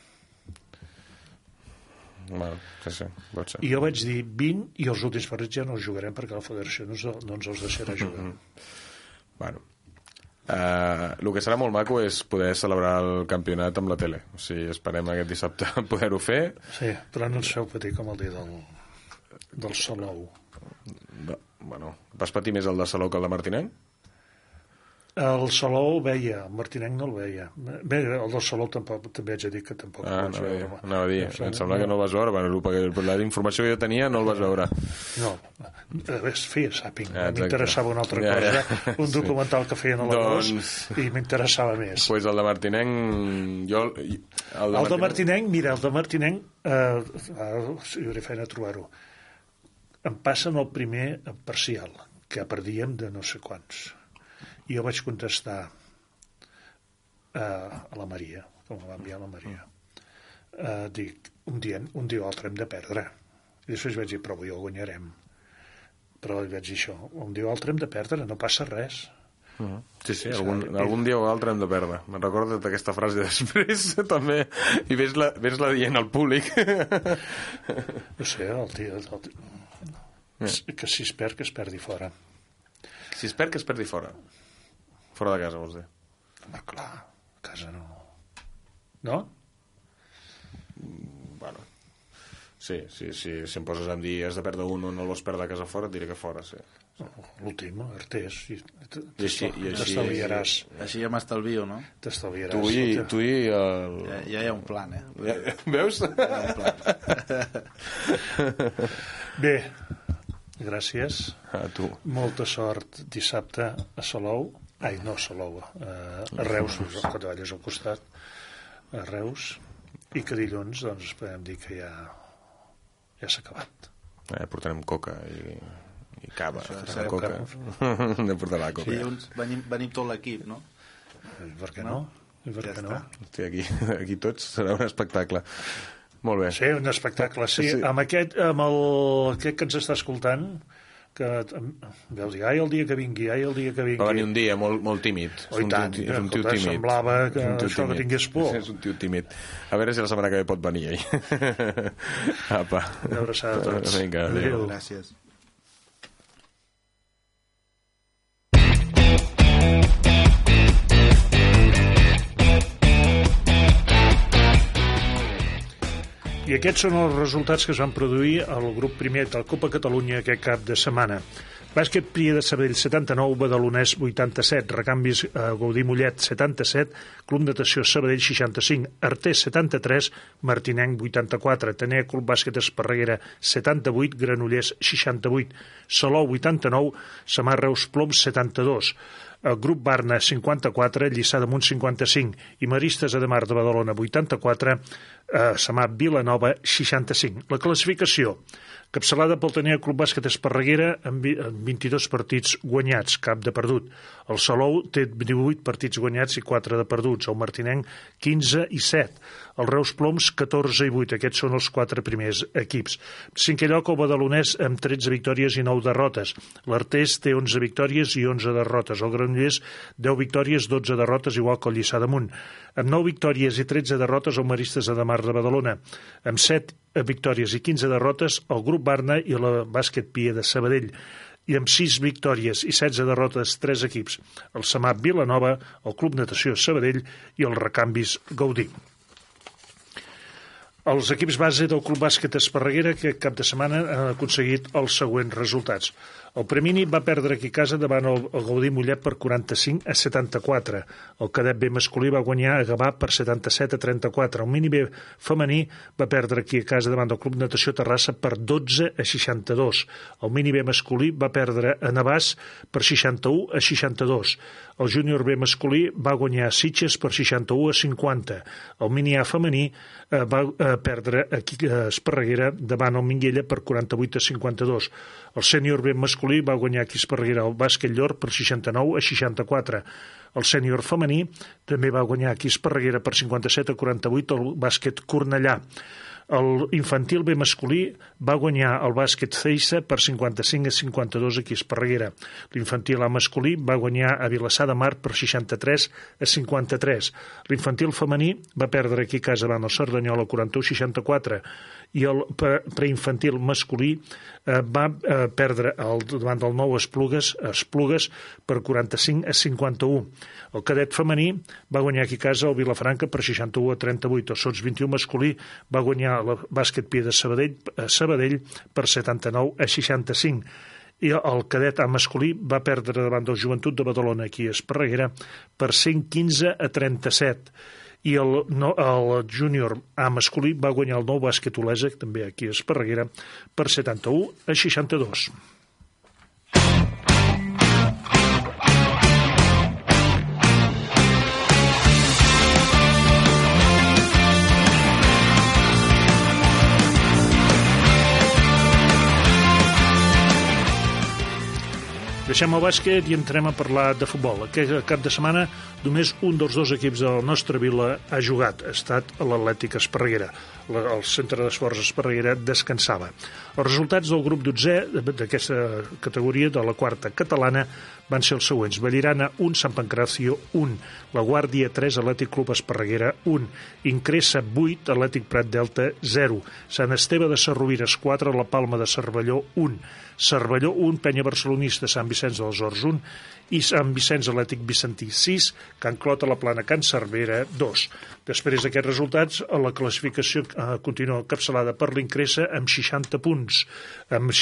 Sí, pot ser. I jo vaig dir 20 i els últims partits ja no els jugarem perquè la federació no ens els deixarà jugar. Bueno, el que serà molt maco és poder celebrar el campionat amb la tele. O sigui, esperem aquest dissabte poder-ho fer. Sí, però no ens feu patir com el dia del Salou. Bueno, vas patir més el de Salou que el de Martinenc? El Salou el veia, el Martinenc no el veia. Bé, el del Salou tampoc, també haig de dir que tampoc el vaig veure. Anava a dir, em sembla que no el vas veure, perquè la informació que jo tenia no el vas veure. No, feia zàping, m'interessava una altra cosa, un documental que feien a l'Agost, i m'interessava més. Doncs el de Martinenc... El de Martinenc, mira, el de Martinenc, si hauré feina a trobar-ho, em passen el primer parcial, que perdíem de no sé quants. I jo vaig contestar a la Maria, com va enviar la Maria. Dic, un dia o altre hem de perdre. I després vaig dir, però avui el guanyarem. Però vaig dir això, un dia o altre hem de perdre, no passa res. Sí, algun dia o altre hem de perdre. Me'n recordo d'aquesta frase després, també, i ves-la dient al públic. No sé, que si es perd, que es perdi fora. Si es perd, que es perdi fora. Fora de casa, vols dir? Home, clar, a casa no. No? Bueno, sí, si em poses a dir has de perdre un o no el vols perdre a casa fora, et diré que fora, sí. L'últim, Artés. I així t'estalviaràs. Així ja m'estalvio, no? T'estalviaràs. Tu i el... Ja hi ha un plan, Veus? Ja hi ha un plan. Bé, gràcies. A tu. Molta sort dissabte a Salou. Ai, no a Salou, a Reus, que treballes al costat, a Reus, i que dilluns doncs podem dir que ja s'ha acabat. Portarem coca i cava. Coca. Hem de portar la coca. Dilluns venim tot l'equip, no? I per què no? Hosti, aquí tots serà un espectacle. Molt bé. Sí, un espectacle, sí. Amb aquest que ens està escoltant, que veu dir, el dia que vingui. Va venir un dia molt tímid. Oh, i tant, és un tio tímid. Semblava que això que tingués por. És un tio tímid. A veure si la setmana que ve pot venir ell. Apa. Una abraçada a tots. Vinga, adéu. Gràcies. I aquests són els resultats que es van produir al grup primer de la Copa Catalunya aquest cap de setmana. Bàsquet Pria de Sabadell 79, Badalonès 87, Recanvis Gaudí Mollet 77, Club Natació Sabadell 65, Artés 73, Martinenc 84, Atenea Club Bàsquet Esparreguera 78, Granollers 68, Salou 89, Samar Reus Ploms 72, el grup Barna 54, Lliçà d'Amunt 55 i Maristes de Mar de Badalona 84, Samar Vilanova 65. La classificació, capçalada pel Atenea Club Bàsquet Esparreguera amb 22 partits guanyats, cap de perdut. El Salou té 18 partits guanyats i 4 de perduts. El Martinenc 15 i 7. El Reus Ploms 14 i 8. Aquests són els 4 primers equips. Cinquè lloc el Badalonès amb 13 victòries i 9 derrotes. L'Artés té 11 victòries i 11 derrotes. El Granollers 10 victòries, 12 derrotes, igual que el Lliçà d'Amunt. Amb 9 victòries i 13 derrotes el Maristes de Mar de Badalona. Amb 7 victòries i 15 derrotes el grup Barna i la Bàsquet Pia de Sabadell. i amb 6 victòries i 16 derrotes 3 equips, el SAMAP Vilanova, el Club Natació Sabadell i el Recanvis Gaudí. Els equips base del Club Bàsquet Esparreguera que cap de setmana han aconseguit els següents resultats. El Premini va perdre aquí a casa davant el Gaudí Mollet per 45-74. El cadet B masculí va guanyar a Gavà per 77-34. El mini B femení va perdre aquí a casa davant del Club Natació Terrassa per 12-62. El mini B masculí va perdre a Navàs per 61-62. El júnior B masculí va guanyar a Sitges per 61-50. El mini A femení va perdre aquí a Esparreguera davant el Minguella per 48-52. El sènior B masculí va guanyar aquí a Esparreguera el bàsquet Llor per 69-64. El sènior femení també va guanyar aquí a Esparreguera per 57-48 el bàsquet Cornellà. El infantil B masculí va guanyar el bàsquet Ceissa per 55-52 aquí a Esparreguera. L'infantil A masculí va guanyar a Vilassar de Mar per 63-53. L'infantil femení va perdre aquí a casa davant el Cerdanyola 41-64 i el preinfantil masculí va perdre davant del nou Esplugues per 45-51. El cadet femení va guanyar aquí a casa el Vilafranca per 61-38. El Sots 21 masculí va guanyar el bàsquet Pia de Sabadell per 79-65. I el cadet A masculí va perdre davant del Joventut de Badalona aquí a Esparreguera per 115-37. I el júnior A masculí va guanyar el nou bàsquet Olesa, també aquí a Esparreguera, per 71-62. Deixem el bàsquet i entrem a parlar de futbol. Aquest cap de setmana només un dels dos equips de la nostra vila ha jugat. Ha estat l'Atlètic Esparreguera. El centre d'esports Esparreguera descansava. Els resultats del grup 12è d'aquesta categoria, de la quarta catalana, van ser els següents. Vallirana 1, Sant Pancracio 1, La Guàrdia 3, Atlètic Club Esparreguera 1, Incressa 8, Atlètic Prat Delta 0, Sant Esteve de Sarrovires 4, La Palma de Cervelló 1, Cervelló 1, Penya Barcelonista, Sant Vicenç dels Horts 1 i Sant Vicenç Atlètic Vicentí 6, Can Clota, La Plana, Can Cervera 2. Després d'aquests resultats, la classificació continua encapçalada per l'Incressa amb 60 punts, amb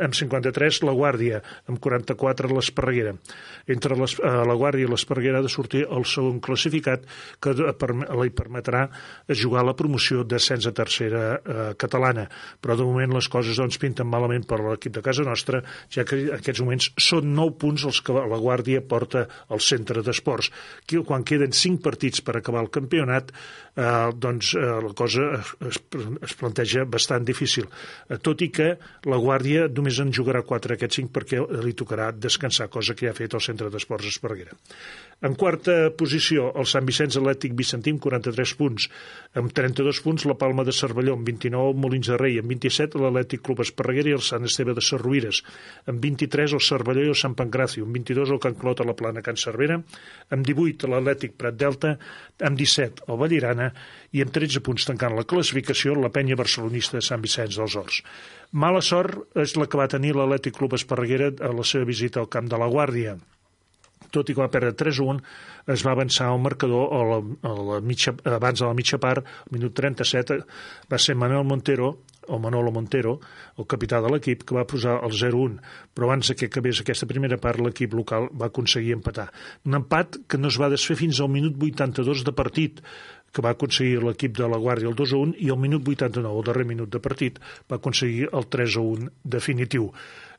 53 La Guàrdia, amb 44 l'Esparreguera. Entre La Guàrdia i l'Esparreguera ha de sortir el segon classificat que li permetrà jugar la promoció d'ascens a tercera catalana. Però de moment les coses doncs pinten malament per l'equip de casa nostra, ja que en aquests moments són 9 punts els que La Guàrdia porta al centre d'esports. Quan queden 5 partits per acabar el campionat, doncs la cosa es planteja bastant difícil. Tot i que La Guàrdia només en jugarà 4 d'aquests 5 perquè li tocarà descansar, cosa que ja ha fet el centre d'esports Esparreguera. En quarta posició, el Sant Vicenç Atlètic Vicentí amb 43 punts. Amb 32 punts, La Palma de Cervelló, amb 29 el Molins de Rei, amb 27 l'Atlètic Club Esparreguera i el Sant Esteve de Sarrovires, amb 23 el Cervelló i el Sant Pancracio, amb 22 el Can Clota, La Plana, Can Cervera, amb 18 l'Atlètic Prat Delta, amb 17 el Vallirana i amb 13 punts tancant la classificació la Penya Barcelonista de Sant Vicenç dels Horts. Mala sort és la que va tenir l'Atlètic Club Esparreguera a la seva visita al camp de La Guàrdia. Tot i que va perdre 3-1, es va avançar el marcador abans de la mitja part, al minut 37, va ser Manolo Montero, el capità de l'equip, que va posar el 0-1, però abans que acabés aquesta primera part l'equip local va aconseguir empatar. Un empat que no es va desfer fins al minut 82 de partit, que va aconseguir l'equip de La Guàrdia el 2-1 i al minut 89, el darrer minut de partit, va aconseguir el 3-1 definitiu.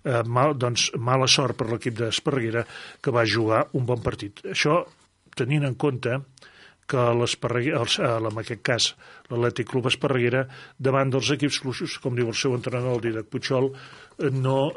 Mala sort per l'equip d'Esparreguera, que va jugar un bon partit. Això tenint en compte que en aquest cas l'Atlètic Club Esparreguera, davant dels equips fluixos, com diu el seu entrenador, el Didac Puigol, no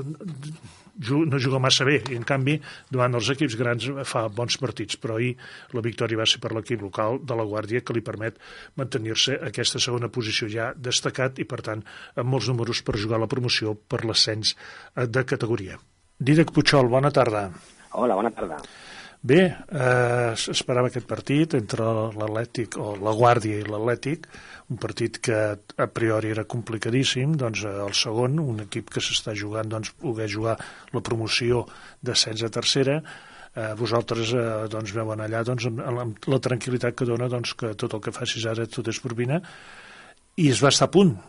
juga massa bé, i en canvi davant dels equips grans fa bons partits, però ahir la victòria va ser per l'equip local de La Guàrdia, que li permet mantenir-se a aquesta segona posició ja destacat i per tant amb molts números per jugar la promoció per l'ascens de categoria. Didac Puigol, bona tarda. Hola, bona tarda. Bé, s'esperava aquest partit entre l'Atlètic, o la Guàrdia i l'Atlètic, un partit que a priori era complicadíssim, doncs el segon, un equip que s'està jugant, doncs poder jugar la promoció d'ascens a tercera, vosaltres doncs veuen allà doncs, amb la tranquil·litat que dona doncs, que tot el que facis ara tot és propina, i es va estar a punt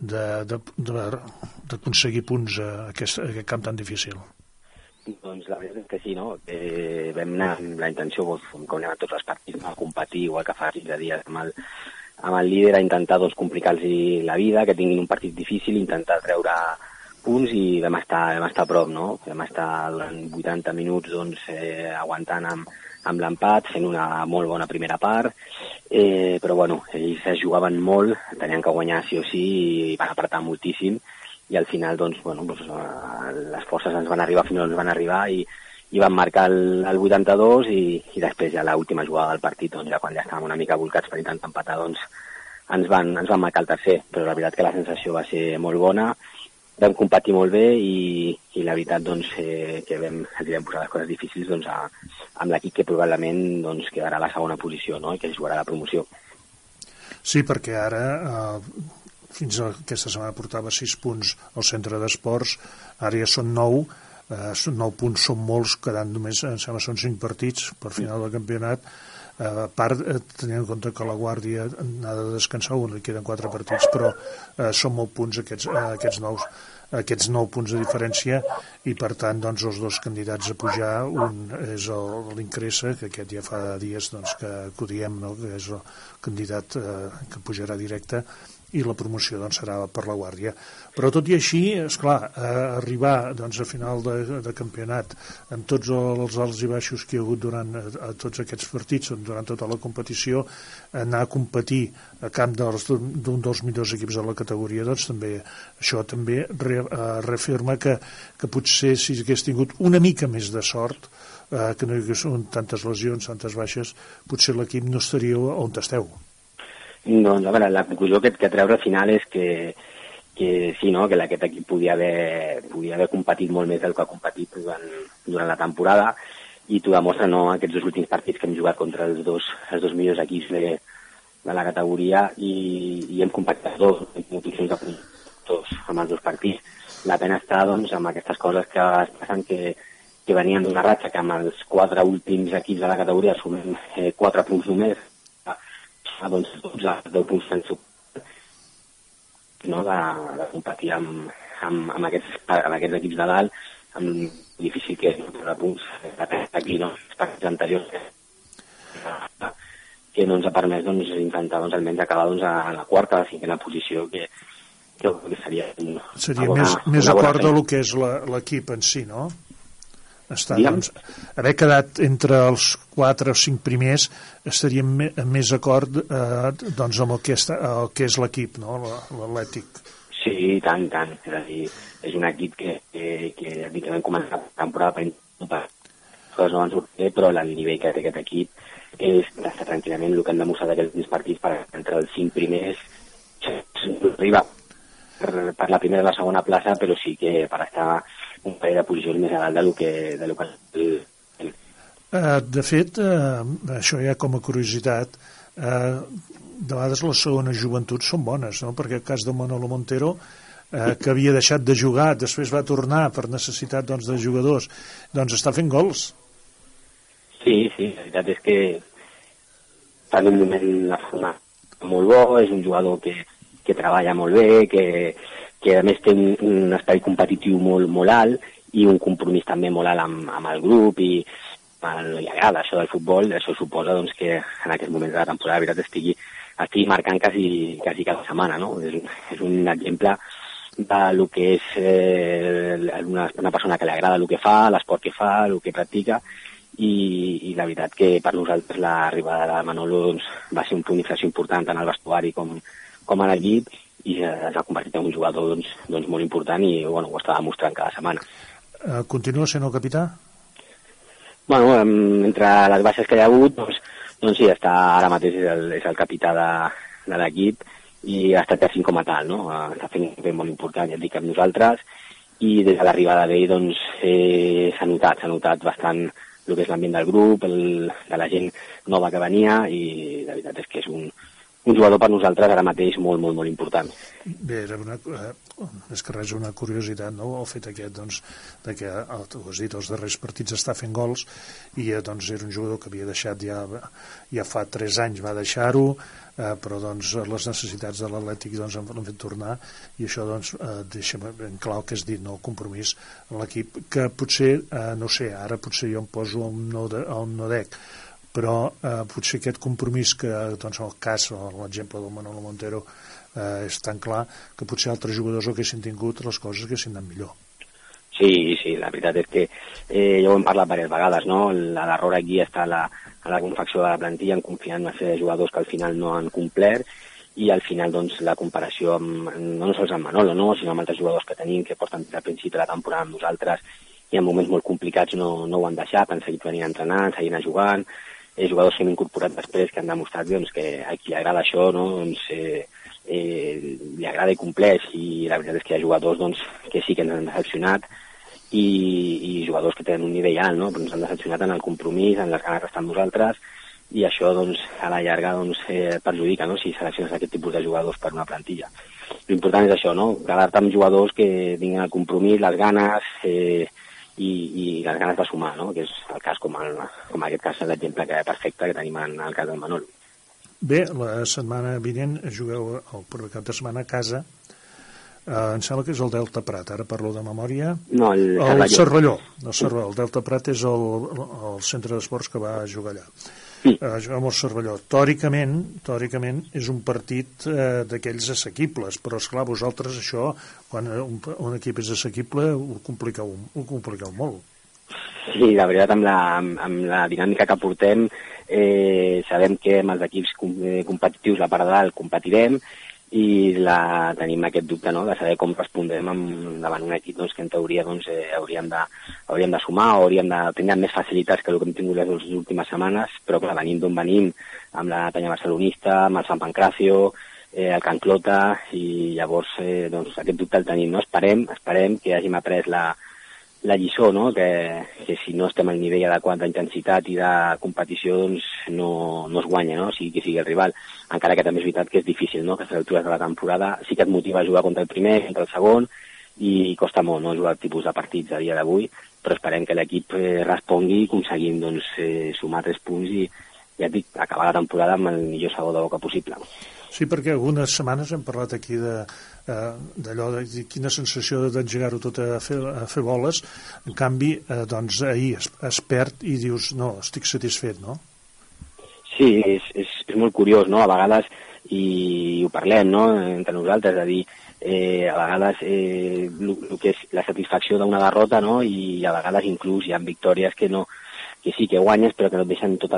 d'aconseguir punts a aquest camp tan difícil. Doncs la veritat és que sí, no? Vam anar amb la intenció, com anem a tots els partits, a competir, igual que fa 15 dies amb el líder, a intentar doncs, complicar-los la vida, que tinguin un partit difícil, intentar treure punts, i vam estar a prop, no? Vam estar durant 80 minuts doncs, aguantant amb l'empat, fent una molt bona primera part, però bueno, ells es jugaven molt, tenien que guanyar sí o sí, i van apretar moltíssim, i al final doncs, bueno, doncs, les forces ens van arribar fins on ens van arribar, i van marcar el 82, i després ja l'última jugada del partit, doncs, ja quan ja estàvem una mica volcats per intentar empatar, doncs ens van marcar el tercer, però la veritat que la sensació va ser molt bona, vam competir molt bé, i la veritat doncs, que ens hi vam posar les coses difícils doncs, amb l'equip que probablement doncs, quedarà a la segona posició, no? I que jugarà la promoció. Sí, perquè ara fins a aquesta setmana portava 6 punts al centre d'esports, ara ja són 9, 9 punts són molts, quedant només, em sembla, són 5 partits per final del campionat, a part, tenint en compte que la Guàrdia n'ha de descansar un, li queden 4 partits, però són molts punts aquests 9 punts de diferència, i per tant doncs, els dos candidats a pujar, un és l'Incresa, que aquest ja fa dies doncs, que ho diem, no? Que és el candidat que pujarà directe, i la promoció doncs, serà per la Guàrdia. Però tot i així, esclar, arribar doncs, a final de campionat amb tots els alts i baixos que hi ha hagut durant tots aquests partits, durant tota la competició, anar a competir a camp d'un dels millors equips de la categoria, doncs també això també reafirma que potser si hagués tingut una mica més de sort, que no hi hagués tantes lesions, tantes baixes, potser l'equip no estaria on esteu. Doncs, a veure, la conclusió que treure al final és que sí, no? Que aquest equip podia haver competit molt més del que ha competit durant la temporada, i t'ho demostra, no? Aquests dos últims partits que hem jugat contra els dos millors equips de la categoria, i hem competit posicions de punts amb els dos partits. La pena està doncs, amb aquestes coses que es passen, que venien d'una ratxa que amb els 4 últims equips de la categoria sumem 4 punts només, doncs 10 punts sense no, de competir amb aquests equips de dalt, amb difícil que és treure punts aquí, no? Els partits anteriors que no ens ha permès doncs, intentar doncs, almenys acabar doncs, a la quarta o la cinquena posició, que seria més acord del que és l'equip en si, no? Doncs, haver quedat entre els 4 o 5 primers estaríem més acord doncs, amb el que és l'equip, no? l'Atlètic. Sí, tant. És a dir, és un equip que vam començar la temporada per intentar coses no van sortir, però el nivell que té aquest equip és d'estar tranquil·lament el que han demostrat aquests partits per entre els 5 primers arriba per la primera i la segona plaça, però sí que per estar un parell de posicions més a dalt del que de fet, això ja com a curiositat, de vegades les segones joventuts són bones, no? Perquè el cas de Manolo Montero, que havia deixat de jugar, després va tornar per necessitat doncs, de jugadors, doncs està fent gols. Sí, la veritat és que fa un moment la forma molt bo, és un jugador que treballa molt bé, que a més té un espai competitiu molt alt, i un compromís també molt alt amb el grup, i li agrada això del futbol. Això suposa doncs, que en aquest moment de la temporada la veritat estigui marcant quasi cada setmana, no? És un exemple del que és una persona que li agrada el que fa, l'esport que fa, el que practica, i la veritat que per nosaltres l'arribada de Manolo doncs, va ser un punt d'inflexió important tant al vestuari com a l'equip, i es va convertir en un jugador doncs, molt important, i ho està demostrant cada setmana. Continua sent el capità? Bueno, entre les baixes que hi ha hagut, doncs sí, ara mateix és el capità de l'equip, i ha estat així com a tal, no? Està fent un paper molt important, ja et dic, amb nosaltres, i des de l'arribada d'ell doncs, s'ha notat bastant el que és l'ambient del grup, de la gent nova que venia, i la veritat és que és un jugador per nosaltres ara mateix molt, molt, molt important. Bé, era és que res, una curiositat, no?, el fet aquest, doncs, de que, tu has dit, els darrers partits està fent gols, i doncs era un jugador que havia deixat ja fa 3 anys, va deixar-ho, però doncs les necessitats de l'Atlètic doncs han fet tornar, i això doncs deixa ben clar el que has dit, no?, el compromís en l'equip, que potser, no sé, ara potser jo em poso el Nodec, però potser aquest compromís que, doncs, el cas o l'exemple del Manolo Montero és tan clar que potser altres jugadors ho haguessin tingut, les coses haguessin anat millor. Sí, la veritat és que ja ho hem parlat diverses vegades, no? L'error aquí està a la confecció de la plantilla, en confiar en una sèrie de jugadors que al final no han complert, i al final doncs la comparació no sols amb Manolo, no?, sinó amb altres jugadors que tenim que porten des del principi de la temporada amb nosaltres i en moments molt complicats no ho han deixat, han seguit venint a entrenar, han seguit jugant, jugadors que hem incorporat després que han demostrat doncs, que a qui li agrada això, no? Doncs, li agrada i compleix, i la veritat és que hi ha jugadors doncs, que sí que ens han decepcionat, i jugadors que tenen un nivell alt, no? Però ens han decepcionat en el compromís, en les ganes d'estar amb nosaltres, i això doncs, a la llarga doncs, perjudica, no?, si selecciones aquest tipus de jugadors per una plantilla. L'important és això, no?, quedar-te amb jugadors que tinguin el compromís, les ganes, i les ganes de sumar, no?, que és el cas com aquest cas, l'exemple perfecte que tenim en el cas del Manolo. Bé, la setmana vinent jugueu el proper cap de setmana a casa, em sembla que és el Delta Prat, ara parlo de memòria. No, el Cervelló. El Delta Prat és el centre d'esports que va jugar allà. Sí. Juguem al Cervelló. Teòricament és un partit d'aquells assequibles, però esclar, vosaltres això, quan un equip és assequible, ho compliqueu molt. Sí, la veritat, amb la dinàmica que portem, sabem que amb els equips competitius la part de dalt competirem, i tenim aquest dubte, no?, de saber com respondrem davant un equip doncs, que en teoria doncs, hauríem de sumar o hauríem de tenir més facilitats que el que hem tingut les últimes setmanes, però clar, venim d'on venim, amb la Tanya Barcelonista, amb el Sant Pancracio, el Can Clota, i llavors doncs, aquest dubte el tenim, no? Esperem que hàgim après la lliçó, no?, que si no estem al nivell adequat d'intensitat i de competició doncs no es guanya, no?, sigui qui sigui el rival, encara que també és veritat que és difícil, no?, que a les altures de la temporada sí que et motiva a jugar contra el primer, contra el segon, i costa molt, no?, jugar el tipus de partits a dia d'avui, però esperem que l'equip respongui i aconseguim doncs, sumar 3 punts i, ja et dic, acabar la temporada amb el millor sabor de boca possible. Sí, perquè algunes setmanes hem parlat aquí d'allò de quina sensació d'engegar-ho tot a fer boles. En canvi, doncs ahir es perd i dius, no, estic satisfet, no? Sí, és molt curiós, no?, a vegades, i ho parlem, no?, entre nosaltres, de dir, a vegades el que és la satisfacció d'una derrota, no?, i a vegades inclús hi ha victòries que sí que guanyes, però que no et deixen tot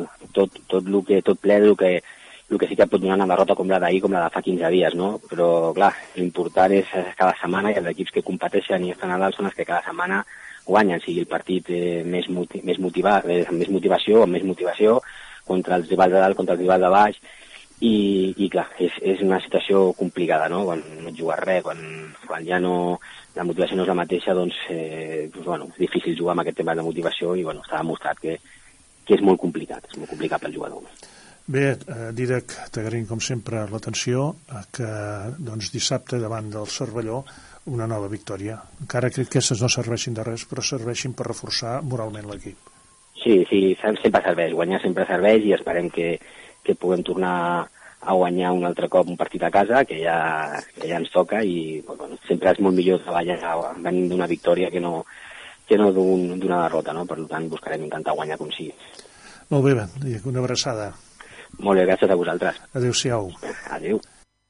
ple el que sí que pot donar una derrota com la d'ahir, com la de fa 15 dies, no? Però, clar, l'important és cada setmana, i els equips que competeixen i estan a dalt són els que cada setmana guanyen, sigui el partit més motivat, amb més motivació, contra els rivals de dalt, contra els rivals de baix, i clar, és una situació complicada, no? Quan no et jugues res, quan ja no... la motivació no és la mateixa, doncs, és difícil jugar amb aquest tema de motivació, i està demostrat que és molt complicat pel jugador. Bé, Dídac, t'agraïm com sempre l'atenció, que doncs, dissabte davant del Cervelló una nova victòria. Encara que aquestes no serveixin de res, però serveixin per reforçar moralment l'equip. Sí, sempre serveix, guanyar sempre serveix, i esperem que puguem tornar a guanyar un altre cop un partit a casa, que ja ens toca, i sempre és molt millor treballar venint d'una victòria que no d'una derrota, no? Per tant, buscarem intentar guanyar com sigui. Molt bé, una abraçada. Molt bé, gràcies a vosaltres. Adéu-siau. Adéu.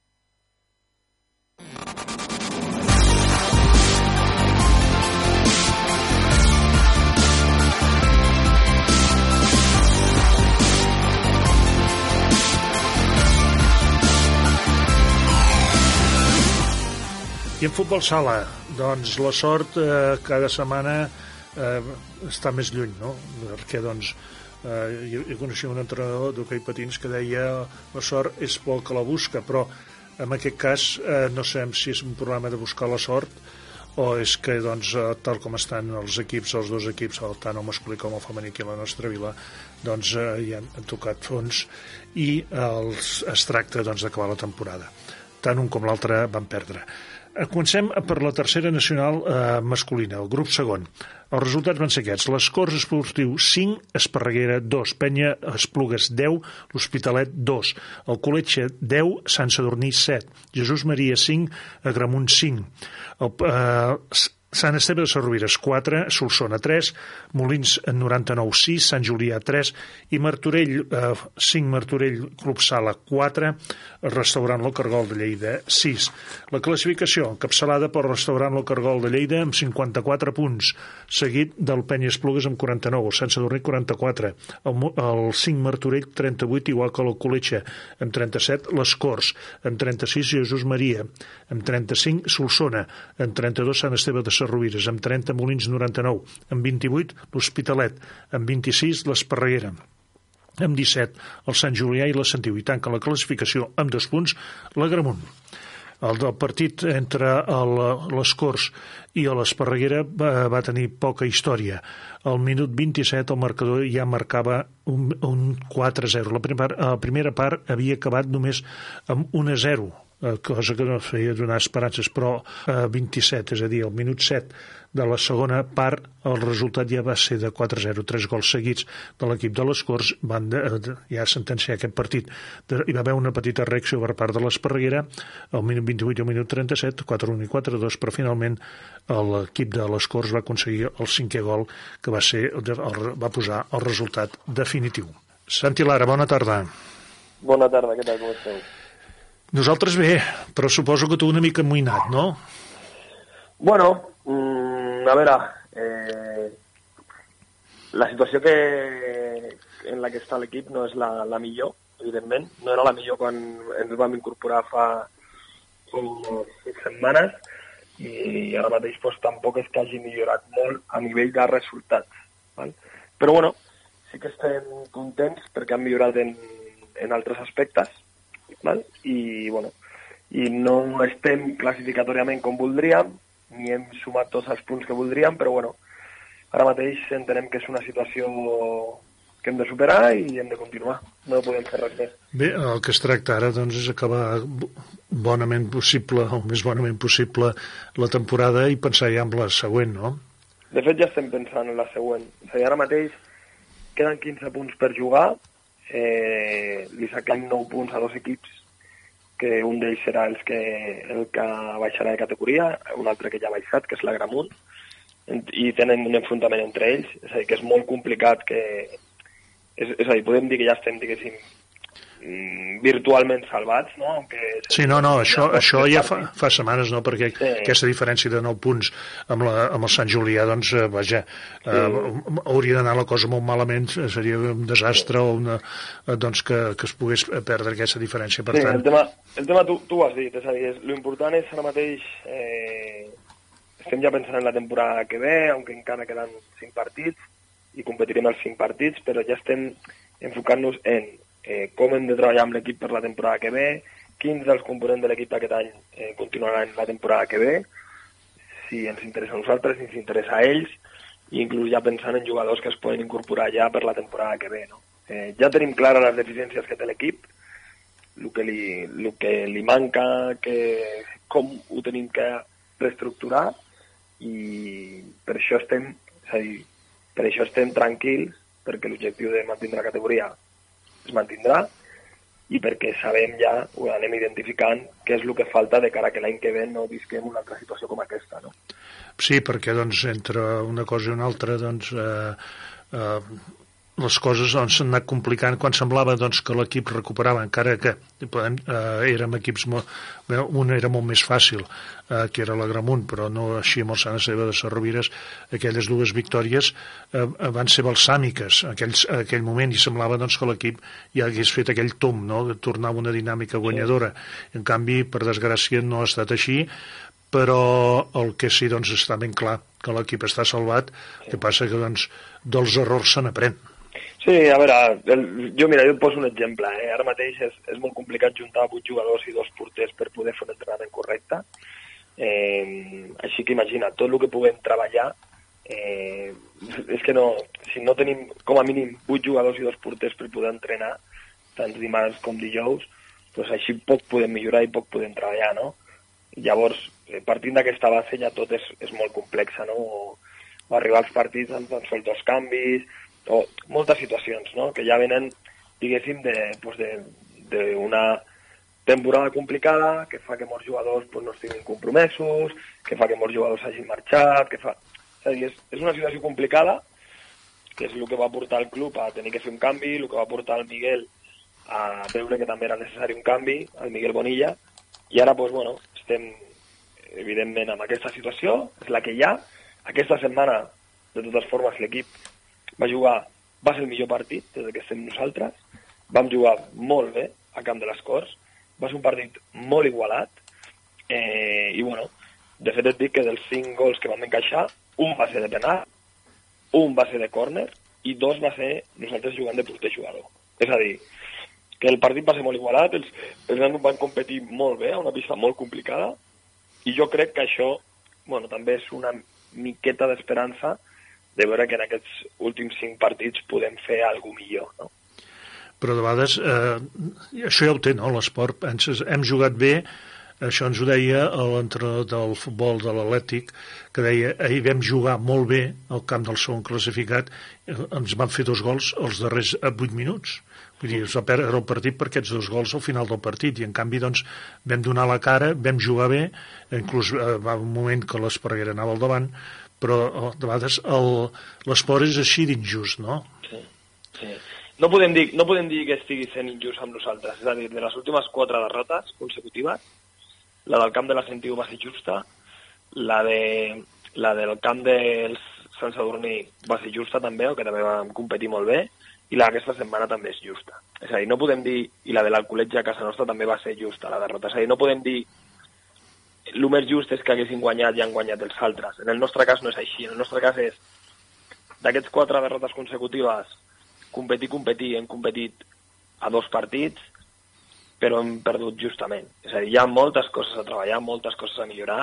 I en futbol sala, doncs la sort cada setmana està més lluny, no? Perquè doncs jo coneixia un entrenador d'hoquei patins que deia la sort és pel que la busca, però en aquest cas no sabem si és un problema de buscar la sort o és que doncs, tal com estan els equips, els dos equips, tant el masculí com el femení aquí a la nostra vila, doncs ja han tocat fons i es tracta doncs, d'acabar la temporada. Tant un com l'altre van perdre. Comencem per la tercera nacional masculina, el grup segon. Els resultats van ser aquests. l'Escorç Esportiu 5, Esparreguera 2, Penya Esplugues 10, l'Hospitalet 2, el Coletge 10, Sant Sadurní 7, Jesús Maria 5, Agramunt 5, Sant Esteve de Sesrovires 4, Solsona 3, Molins 99 6, Sant Julià 3 i Martorell 5, Martorell Club Sala 4, Restaurant El Cargol de Lleida 6. La classificació encapçalada pel Restaurant El Cargol de Lleida amb 54 punts, seguit del Penya Esplugues amb 49, el Sant Sadurní 44, el 5 Martorell 38, igual que el Coletge amb 37, l'Escorç amb 36, Jesús Maria amb 35, Solsona amb 32, Sant Esteve de Sesrovires amb 30, Molins 99 amb 28, l'Hospitalet amb 26, l'Esparreguera amb 17, el Sant Julià i la Sentiu, i tanca la classificació amb 2 punts l'Agramunt. El del partit entre l'Escorç i l'Esparreguera va tenir poca història. Al minut 27 el marcador ja marcava un 4-0. La primera part havia acabat només amb 1-0, cosa que no feia donar esperances, però 27, és a dir, al minut 7 de la segona part, el resultat ja va ser de 4-0, 3 gols seguits de l'equip de l'Escorç, van ja sentenciar aquest partit. Hi va haver una petita reacció per part de l'Esparreguera, al minut 28 i al minut 37, 4-1 i 4-2, però finalment l'equip de l'Escorç va aconseguir el 5è gol, que va posar el resultat definitiu. Santi Lara, bona tarda. Bona tarda, què tal, com esteu? Nosaltres bé, però suposo que tu una mica amoïnat, no? Bueno, a veure, la situació en la que està l'equip no és la millor, evidentment. No era la millor quan ens vam incorporar fa 6 setmanes i ara mateix doncs, tampoc és que hagi millorat molt a nivell de resultats. Val? Però bueno, sí que estem contents perquè han millorat en altres aspectes. Val? I no estem classificatoriament com voldríem, ni hem sumat tots els punts que voldríem, però bueno, ara mateix entenem que és una situació que hem de superar i hem de continuar, no podem fer res més. Bé, el que es tracta ara doncs, és acabar bonament possible, o més bonament possible, la temporada i pensar ja en la següent, no? De fet ja estem pensant en la següent. És a dir, ara mateix queden 15 punts per jugar, li saquem 9 punts a 2 equips, que un d'ells serà el que baixarà de categoria, un altre que ja ha baixat, que és l'Agramunt, i tenen un enfrontament entre ells, és a dir, que és molt complicat, és a dir, podem dir que ja estem, diguéssim, virtualment salvats, no? Sí, no, això ja fa setmanes, no? Perquè aquesta diferència de 9 punts amb el Sant Julià, doncs, vaja, hauria d'anar la cosa molt malament, seria un desastre doncs que es pogués perdre aquesta diferència. Per tant... el tema tu ho has dit, és a dir, l'important és ara mateix, estem ja pensant en la temporada que ve, aunque encara queden 5 partits, i competirem els 5 partits, però ja estem enfocant-nos en com hem de treballar amb l'equip per la temporada que ve, quins dels components de l'equip aquest any continuaran la temporada que ve, si ens interessa a nosaltres, si ens interessa a ells, i inclús ja pensant en jugadors que es poden incorporar ja per la temporada que ve. No? Ja tenim clares les deficiències que té l'equip, el que li manca, com ho tenim que reestructurar, i per això estem tranquils, perquè l'objectiu de mantenir la categoria es mantindrà i perquè sabem ja, ho anem identificant, què és el que falta de cara que l'any que ve no visquem una altra situació com aquesta. No? Sí, perquè doncs, entre una cosa i una altra doncs, les coses s'han anat complicant quan semblava doncs, que l'equip recuperava, encara que érem equips un era molt més fàcil, que era l'Agramunt, però no així amb el Sant Esteve de Sesrovires. Aquelles 2 victòries van ser balsàmiques en aquell moment, i semblava doncs, que l'equip ja hagués fet aquell tomb, no? De tornar a una dinàmica guanyadora. En canvi, per desgràcia, no ha estat així, però el que sí doncs, està ben clar que l'equip està salvat, el que passa que doncs, dels errors se n'aprèn. Sí, a veure, jo et poso un exemple. Ara mateix és molt complicat juntar 8 jugadors i 2 porters per poder fer un entrenament correcte. Així que imagina, tot el que puguem treballar, és que no, si no tenim com a mínim 8 jugadors i 2 porters per poder entrenar, tant dimarts com dijous, doncs així poc podem millorar i poc podem treballar, no? Llavors, partint d'aquesta base ja tot és molt complexa, no? O arribar als partits amb tan sols 2 canvis, o moltes situacions, no? Que ja venen, diguéssim, d'una temporada complicada, que fa que molts jugadors no estiguin compromesos, que fa que molts jugadors hagin marxat, que fa... És a dir, és una situació complicada, que és el que va portar el club a tenir que fer un canvi, el que va portar el Miguel a veure que també era necessari un canvi, el Miguel Bonilla, i ara, doncs, bueno, estem, evidentment, amb aquesta situació, és la que hi ha. Aquesta setmana, de totes formes, l'equip va ser el millor partit des que estem nosaltres, vam jugar molt bé a Camp de les Corts, va ser un partit molt igualat, i, bueno, de fet et dic que dels 5 gols que vam encaixar, un va ser de penal, un va ser de córner, i 2 va ser nosaltres jugant de porter jugador. És a dir, que el partit va ser molt igualat, els nanos van competir molt bé, a una pista molt complicada, i jo crec que això, bueno, també és una miqueta d'esperança de veure que en aquests últims 5 partits podem fer alguna millor, no? Però de vegades, això ja ho té, no?, l'esport. Hem jugat bé, això ens ho deia l'entrenador del futbol de l'Atlètic, que deia, ahir vam jugar molt bé al camp del segon classificat, ens van fer 2 gols els darrers 8 minuts. Vull dir, es va perdre el partit per aquests 2 gols al final del partit, i en canvi, doncs, vam donar la cara, vam jugar bé, inclús va un moment que l'Esparreguera anava al davant, però de vegades l'esport és així d'injust, no? Sí. No podem dir que estigui sent injust amb nosaltres. És a dir, de les últimes 4 derrotes consecutives, la del camp de la Sentiu va ser justa, la del camp del Sant Sadurní va ser justa també, que també vam competir molt bé, i la d'aquesta setmana també és justa. És a dir, no podem dir, i la de l'Alcoletge a casa nostra també va ser justa, la derrota. És a dir, no podem dir el més just és que haguessin guanyat i han guanyat els altres. En el nostre cas no és així. En el nostre cas és, d'aquests 4 derrotes consecutives, competir, hem competit a 2 partits, però hem perdut justament. És a dir, hi ha moltes coses a treballar, moltes coses a millorar,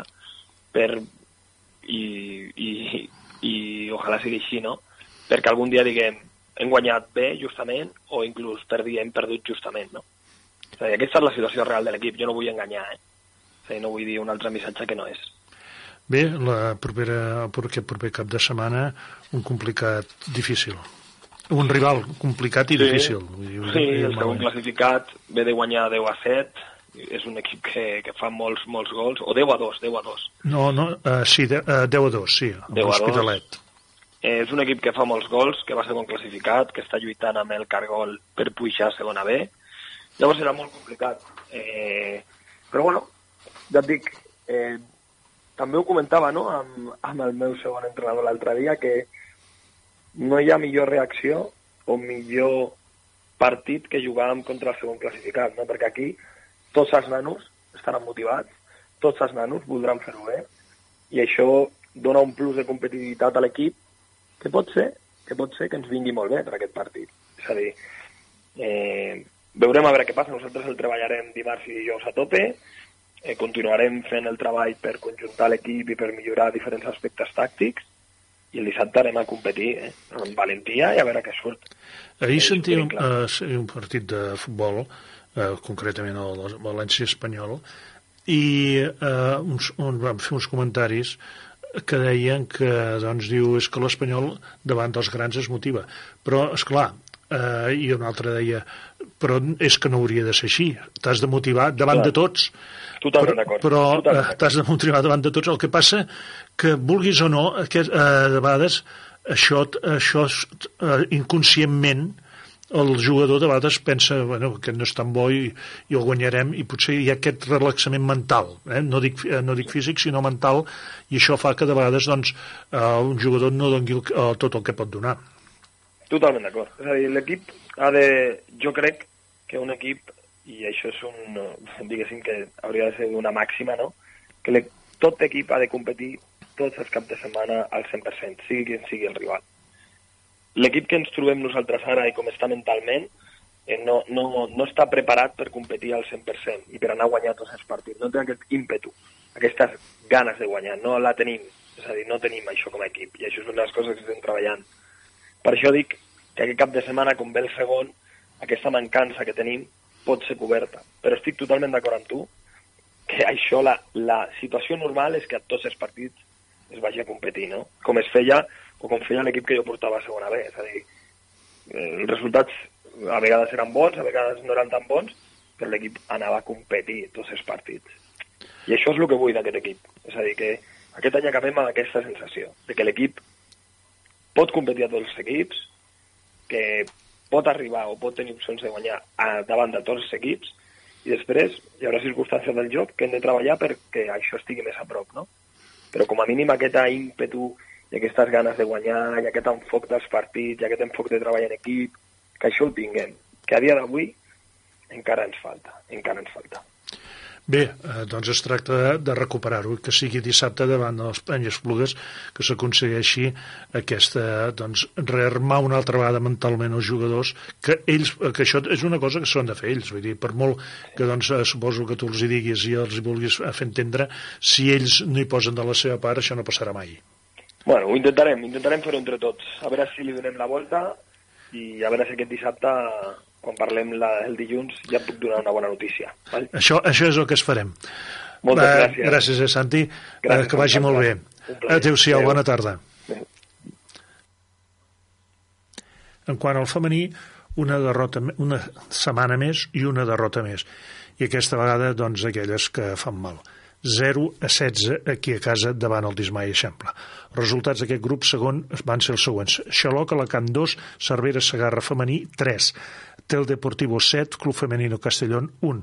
i ojalà sigui així, no? Perquè algun dia diguem, hem guanyat bé, justament, o inclús per dir hem perdut justament, no? És a dir, aquesta és la situació real de l'equip, jo no vull enganyar, És a dir, no vull dir un altre missatge que no és. Bé, aquest proper cap de setmana, un complicat difícil. Un rival complicat i difícil. Sí, el segon classificat ve de guanyar 10-7, és un equip que fa molts gols, o 10-2. No, sí, 10-2, sí, amb l'Hospitalet. És un equip que fa molts gols, que va segon classificat, que està lluitant amb el Cargol per pujar a segona B. Llavors serà molt complicat. Però bueno, ja et dic, també ho comentava, no?, amb el meu segon entrenador l'altre dia, que no hi ha millor reacció o millor partit que jugar contra el segon classificat, no? Perquè aquí tots els nanos estaran motivats, tots els nanos voldran fer-ho bé, i això dona un plus de competitivitat a l'equip que pot ser que ens vingui molt bé per aquest partit. És a dir, veurem a veure què passa. Nosaltres el treballarem dimarts i dijous a tope, continuarem fent el treball per conjuntar l'equip i per millorar diferents aspectes tàctics, i el dissabte anem a competir amb valentia i a veure què surt. Ahir sentíem un partit de futbol, concretament el València Espanyol, i vam fer uns comentaris que deien que, doncs, és que l'Espanyol davant dels grans es motiva. Però, esclar, i un altre deia, però és que no hauria de ser així, t'has de motivar davant de tots. Totalment d'acord. Però t'has de motivar davant de tots. El que passa que, vulguis o no, de vegades això inconscientment el jugador de vegades pensa que no és tan bo i el guanyarem, i potser hi ha aquest relaxament mental, no dic físic sinó mental, i això fa que de vegades un jugador no doni tot el que pot donar. Totalment d'acord. És a dir, l'equip jo crec que un equip, i això és diguéssim que hauria de ser una màxima, no?, que tot equip ha de competir tots els caps de setmana al 100%, sigui quin sigui el rival. L'equip que ens trobem nosaltres ara i com està mentalment no està preparat per competir al 100% i per anar a guanyar tots els partits. No té aquest ímpetu. aquestes ganes de guanyar, no la tenim, és a dir, no tenim això com a equip, i això és una de les coses que estem treballant. Per això dic que aquest cap de setmana, com ve el segon, aquesta mancança que tenim pot ser coberta. Però estic totalment d'acord amb tu que això, la situació normal és que a tots els partits es vagi a competir, no? Com es feia, o com feia l'equip que jo portava a segona B, és a dir, els resultats a vegades eren bons, a vegades no eren tan bons, però l'equip anava a competir tots els partits. I això és el que vull d'aquest equip. És a dir, que aquest any acabem amb aquesta sensació, de que l'equip pot competir a tots els equips, que pot arribar o pot tenir opcions de guanyar davant de tots els equips, i després hi haurà circumstàncies del joc que hem de treballar perquè això estigui més a prop, no? Però com a mínim aquest ímpetu i aquestes ganes de guanyar, i aquest enfoc dels partits, i aquest enfoc de treball en equip, que això ho tinguem, que a dia d'avui encara ens falta. Bé, doncs es tracta de recuperar-ho, que sigui dissabte davant dels Penyes-Plugues, que s'aconsegueixi aquesta, doncs, rearmar una altra vegada mentalment els jugadors, que això és una cosa que s'han de fer ells, vull dir, per molt que, doncs, suposo que tu els hi diguis i els hi vulguis fer entendre, si ells no hi posen de la seva part, això no passarà mai. Bueno, ho intentarem fer-ho entre tots, a veure si li donem la volta, i a veure si aquest dissabte, quan parlem el dilluns, ja puc donar una bona notícia. Val? Això és el que es farem. Moltes gràcies. Gràcies, Santi. Gràcies, que vagi molt bé. Adéu-siau, bona tarda. En quant al femení, una setmana més i una derrota més. I aquesta vegada, doncs, aquelles que fan mal. 0-16 aquí a casa davant el Dismai Eixample. Els resultats d'aquest grup segon van ser els següents. Xaloc, Alacant 2, Cervera Segarra femení 3, Tel Deportivo 7, Club Femenino Castellón 1,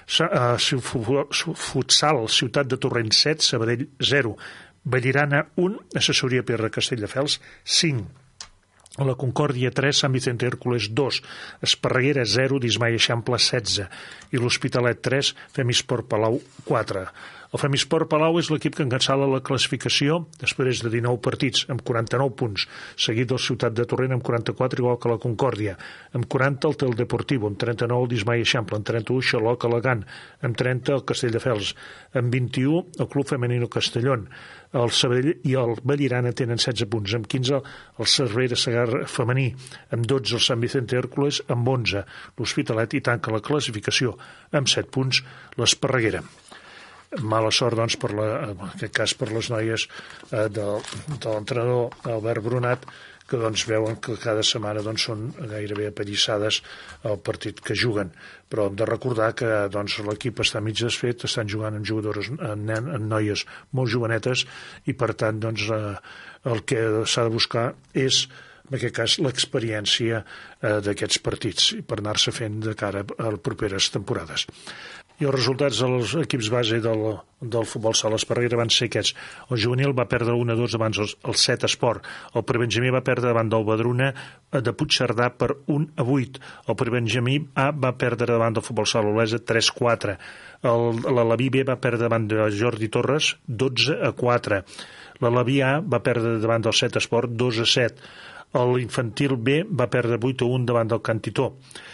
Futsal Ciutat de Torrent 7, Sabadell 0, Vallirana 1, Assessoria Pirra Castelldefels 5, la Concòrdia 3, Sant Vicente Hércules 2, Esparreguera 0, Dismai Eixample 16 i l'Hospitalet 3, Femisport Palau 4. El Femisport Palau és l'equip que encapçala la classificació després de 19 partits, amb 49 punts, seguit del Ciutat de Torrent amb 44, igual que la Concòrdia, amb 40 el Tel Deportivo, amb 39 el Dismai Eixample, amb 31 Xaloc Alacant, amb 30 el Castelldefels, amb 21 el Club Femenino Castellón, el Sabadell i el Vallirana tenen 16 punts, amb 15 el Cervera Segarra femení, amb 12 el Sant Vicente Hércules, amb 11 l'Hospitalet i tanca la classificació amb 7 punts l'Esparreguera. Mala sort, doncs, en aquest cas per les noies de l'entrenador Albert Brunat, que doncs veuen que cada setmana doncs, són gairebé apallissades el partit que juguen. Però hem de recordar que doncs, l'equip està mig desfet, estan jugant amb jugadores, amb noies molt jovenetes, i per tant doncs, el que s'ha de buscar és, en aquest cas, l'experiència d'aquests partits per anar-se fent de cara a les properes temporades. I els resultats dels equips base del futbol sala Esparreguera van ser aquests. El juvenil va perdre 1-2 davant el 7 Esport. El prebenjamí va perdre davant del Badruna de Puigcerdà per 1-8. El prebenjamí A va perdre davant del futbol sala Olesa 3-4. L'Alaví B va perdre davant de Jordi Torres 12-4. L'Alaví A va perdre davant del 7 Esport 2-7. L'infantil B va perdre 8-1 davant del Cantitó.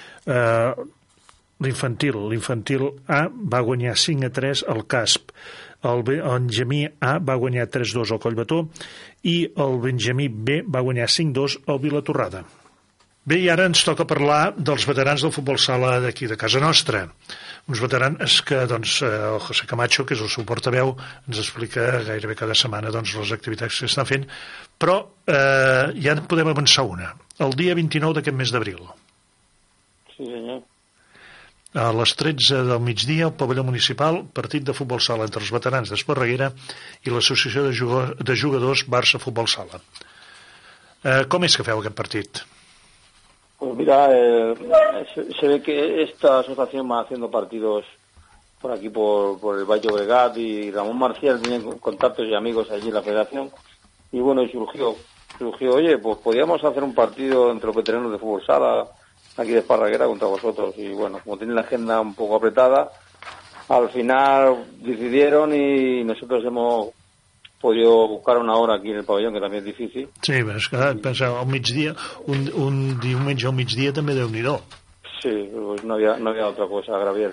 L'infantil A va guanyar 5-3 al Casp, el Benjamí A va guanyar 3-2 al Collbató i el Benjamí B va guanyar 5-2 al Vilatorrada. Bé, i ara ens toca parlar dels veterans del futbol sala d'aquí de casa nostra. Uns veterans que doncs, el José Camacho, que és el seu portaveu, ens explica gairebé cada setmana doncs, les activitats que estan fent, però ja en podem avançar una, el dia 29 d'aquest mes d'abril. Sí, senyor. A les 13 del migdia, al pavelló municipal, partit de futbol sala entre els veterans d'Esparreguera i l'associació de jugadors Barça Futbol Sala. Com és que feu aquest partit? Pues mira, se ve que esta asociación va haciendo partidos por aquí, por el Valle Obregat, y Ramón Marcial tiene contactos y amigos allí en la federación, y bueno, y surgió, oye, pues podíamos hacer un partido entre los veteranos de fútbol sala aquí de Esparreguera contra vosotros, y bueno, como tienen la agenda un poco apretada, al final decidieron y nosotros hemos podido buscar una hora aquí en el pabellón, que també és difícil. Sí, és que penseu, al migdia, un diumenge al migdia també Déu-n'hi-do. Sí, pues no había otra cosa, Gabriel.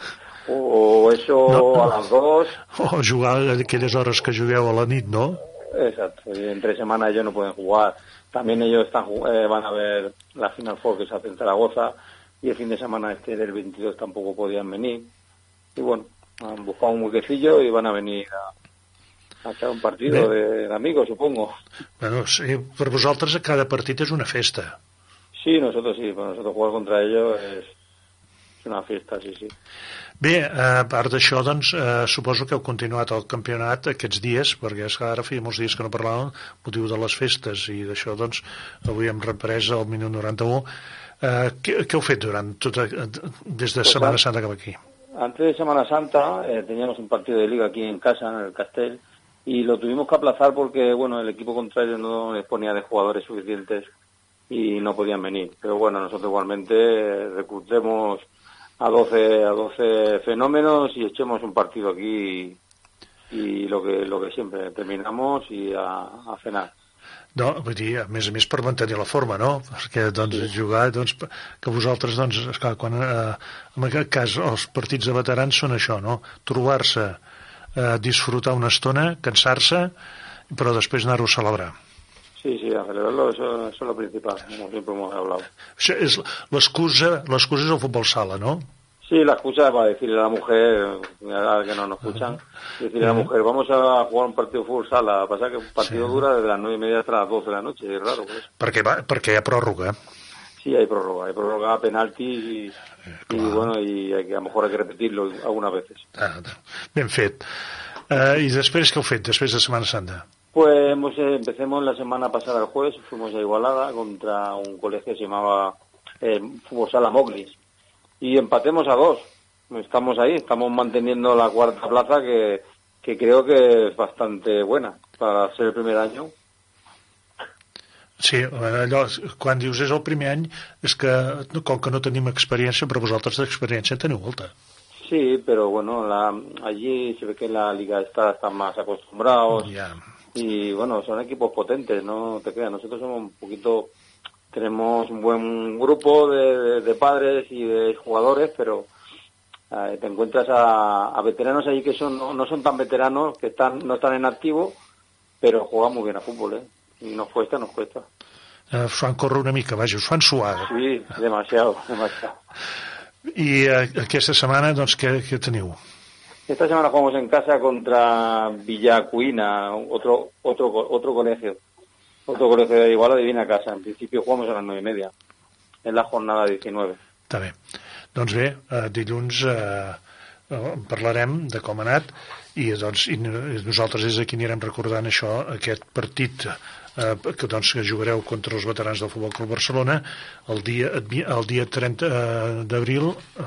O eso a las 2. O jugar a aquelles hores que jugueu a la nit, ¿no? Exacto, y entre semana ellos no pueden jugar. También ellos van a ver la Final Four que se hace en Zaragoza, y el fin de semana del 22 tampoco podían venir. Y bueno, han buscado un huequecillo y van a venir a echar un partido de amigos, supongo. Bueno, sí, per vosaltres cada partit és una festa. Sí, nosotros jugar contra ellos es una fiesta, sí. Bé, a part d'això, doncs, suposo que heu continuat el campionat aquests dies, perquè és que ara feia molts dies que no parlàvem, motiu de les festes, i d'això, doncs, avui hem reprès el minut 91. Què heu fet des de Semana Santa cap aquí? Antes de Semana Santa teníamos un partido de liga aquí en casa, en el Castel, y lo tuvimos que aplazar porque, bueno, el equipo contrario no disponía de jugadores suficientes y no podían venir. Pero bueno, nosotros igualmente reclutemos a 12 fenómenos y echemos un partido aquí y lo que siempre terminamos y a cenar. No, vull dir, a més per mantenir la forma, no? Perquè, doncs, jugar, doncs, que vosaltres, doncs, esclar, quan, en aquest cas, els partits de veterans són això, no? Trobar-se, disfrutar una estona, cansar-se, però després anar-ho a celebrar. Sí, a celebrarlo, eso es lo principal, como siempre hemos hablado. L'excusa és el futbol sala, ¿no? Sí, la excusa es para decirle a la mujer, ahora que no nos escuchan, decirle a la mujer, vamos a jugar un partido de fútbol sala. Pasa que un partido dura desde las 9:30 hasta las 12 de la noche, es raro. Pues. Perquè hi ha pròrroga. Sí, hay prórroga, penaltis y bueno, y a lo mejor hay que repetirlo algunas veces. Ben fet. I després què heu fet, després de Semana Santa? Pues empecemos la semana pasada el jueves, fuimos a Igualada contra un colegio que se llamaba Fútbol Sala Moglis. Y empatemos a 2. Estamos ahí, estamos manteniendo la cuarta plaza que creo que es bastante buena para ser el primer año. Sí, allò, quan dius és el primer any, és que com que no tenim experiència, però vosaltres d'experiència teniu molta. Sí, pero bueno, allí se ve que la liga están más acostumbrados. Y bueno, son equipos potentes, no te creas, nosotros somos un poquito... Tenemos un buen grupo de padres y de jugadores, pero te encuentras a veteranos allí que no son tan veteranos, que no están en activo, pero juegan muy bien a fútbol, ¿eh? Y nos cuesta. Us fan córrer una mica, vaja, us fan suar. Sí, demasiado. I aquesta setmana, doncs, què teniu? Esta semana jugamos en casa contra Villacuina, otro colegio. Otro colegio de Iguala de Divina Casa. En principio jugamos a las 9:30. En la jornada 19. Està bé. Doncs bé, dilluns parlarem de com ha anat i nosaltres des d'aquí anirem recordant això, aquest partit que jugareu contra els veterans del Futbol Club Barcelona el dia 30 d'abril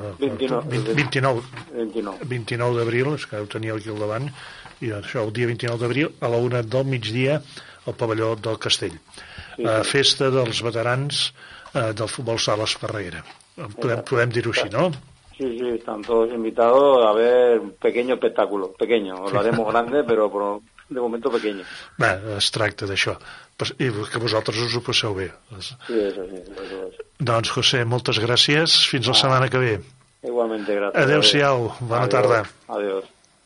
29 d'abril, és que ho tenia aquí al davant, i això el dia 29 d'abril a la 1 del migdia al pavelló del Castell. Festa dels veterans del futbol sala Esparreguera. Podem dir-ho així, no? Sí, están todos invitados a ver un pequeño espectáculo. Pequeño, lo haremos grande, pero de momento pequeño. Bé, es tracta d'això. I que vosaltres us ho passeu bé. Sí, eso es. Doncs, José, moltes gràcies. Fins la setmana que ve. Igualmente, gracias. Adéu-siau. Bona tarda. Adiós.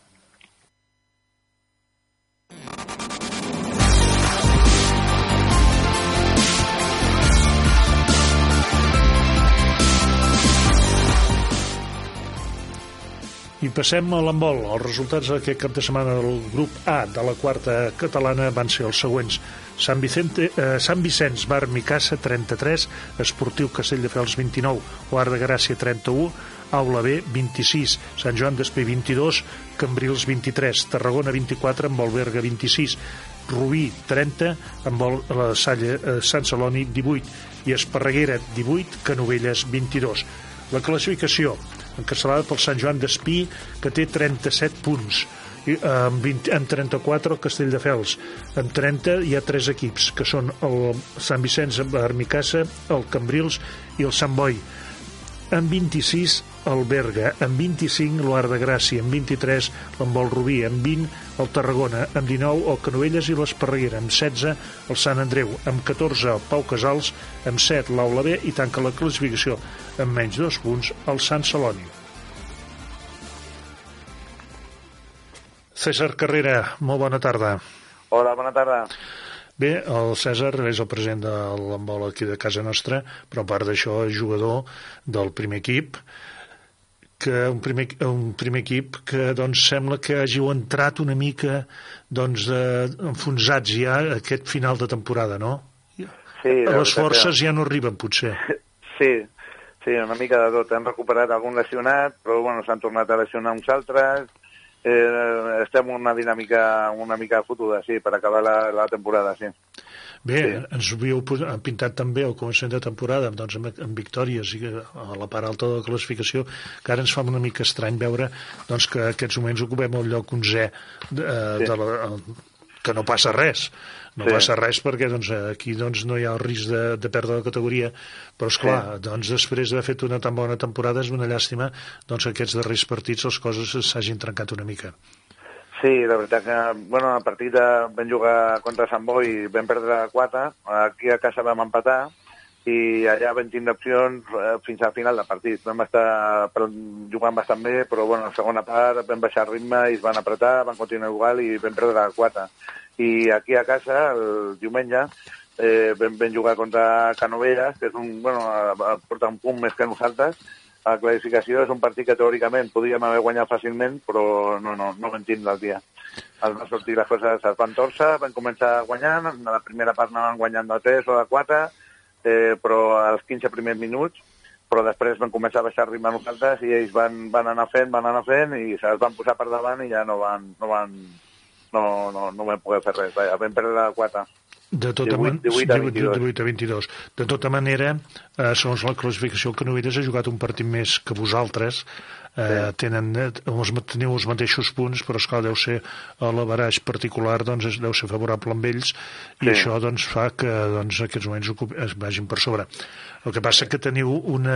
I passem a l'handbol. Els resultats d'aquest cap de setmana del grup A de la quarta catalana van ser els següents. Sant Vicenç Bar Micasa 33, Esportiu Castelldefels 29, Guarda Gràcia 31, Aula B 26, Sant Joan d'Espí 22, Cambrils 23, Tarragona 24, amb Alberga 26, Rubí 30, amb la Sant Celoni 18 i Esparreguera 18, Canovelles 22. La classificació encapçalada pel Sant Joan d'Espí, que té 37 punts, en 34 el Castelldefels, en 30 hi ha 3 equips, que són el Sant Vicenç Armicassa, el Cambrils i el Sant Boi. En 26 el Berga amb 25, l'Oar de Gràcia amb 23, l'Embol Rubí amb 20, el Tarragona amb 19, el Canovelles i l'Esparreguera amb 16, el Sant Andreu amb 14, el Pau Casals amb 7, l'Aula B, i tanca la classificació amb menys 2 punts el Sant Celoni. César Carrera, molt bona tarda. Hola, bona tarda. Bé, el César és el president de l'handbol aquí de casa nostra, però a part d'això és jugador del primer equip, un primer equip que doncs, sembla que hàgiu entrat una mica doncs, enfonsats ja a aquest final de temporada, no? Sí, les forces ja no arriben, potser. Sí, una mica de tot. Hem recuperat algun lesionat, però bueno, s'han tornat a lesionar uns altres. Estem en una dinàmica una mica fotuda, sí, per acabar la temporada, sí. Bé, sí. Ens havíeu pintat també el començament de temporada doncs, amb victòries i a la part alta de la classificació, que ara ens fa una mica estrany veure doncs, que aquests moments ocupem el lloc 11è que no passa res. No passa res perquè doncs, aquí doncs, no hi ha el risc de perdre la categoria, però esclar, doncs, després d'haver fet una tan bona temporada és una llàstima doncs, que aquests darrers partits les coses s'hagin trencat una mica. Sí, la veritat que bueno, el partit vam jugar contra Sant Boi i vam perdre 4, aquí a casa vam empatar i allà vam tindre opcions fins al final del partit. Vam estar jugant bastant bé, però bueno, a la segona part vam baixar el ritme i es van apretar, van continuar igual i vam perdre 4. I aquí a casa, el diumenge, vam jugar contra Canovelles, que és porta un punt més que nosaltres. A la classificació és un partit que teòricament podríem haver guanyat fàcilment, però no vam tindre el dia. Es van sortir les coses, es van torçar, van començar guanyant, a la primera part anaven guanyant de 3 o de 4, però als 15 primers minuts, però després van començar a baixar el ritme nosaltres i ells van anar fent i se'ls van posar per davant i ja no vam poder fer res. Vam perdre 4. 18 a 22. De tota manera, segons la classificació, el Canovelles ha jugat un partit més que vosaltres. Teniu els mateixos punts, però esclar, deu ser l'averaix particular, doncs deu ser favorable amb ells i això doncs, fa que doncs, aquests moments es vagin per sobre. El que passa que teniu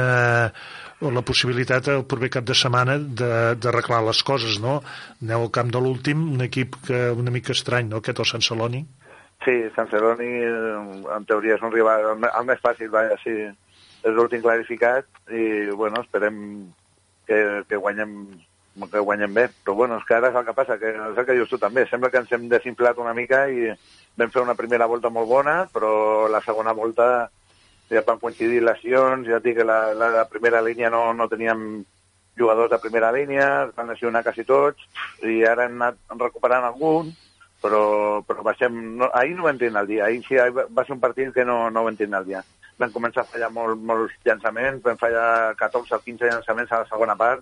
la possibilitat el proper cap de setmana d'arreglar les coses, no? Aneu al camp de l'últim, un equip una mica estrany, no? Aquest, el Sant Celoni. Sí, Sant Celoni en teoria és un rival el més fàcil, sí, és l'últim clarificat i bueno, esperem que guanyem bé, però bueno, és que ara és el que passa, que és el que dius tu també, sembla que ens hem desinflat una mica i vam fer una primera volta molt bona, però la segona volta ja van coincidir lesions, ja dic que la primera línia no teníem jugadors de primera línia, van lesionar quasi tots i ara hem anat recuperant algun, però ahir no vam tindre el dia, ahir sí va ser un partit que no vam tindre el dia. Vam començar a fallar molts llançaments, vam fallar 14 o 15 llançaments a la segona part,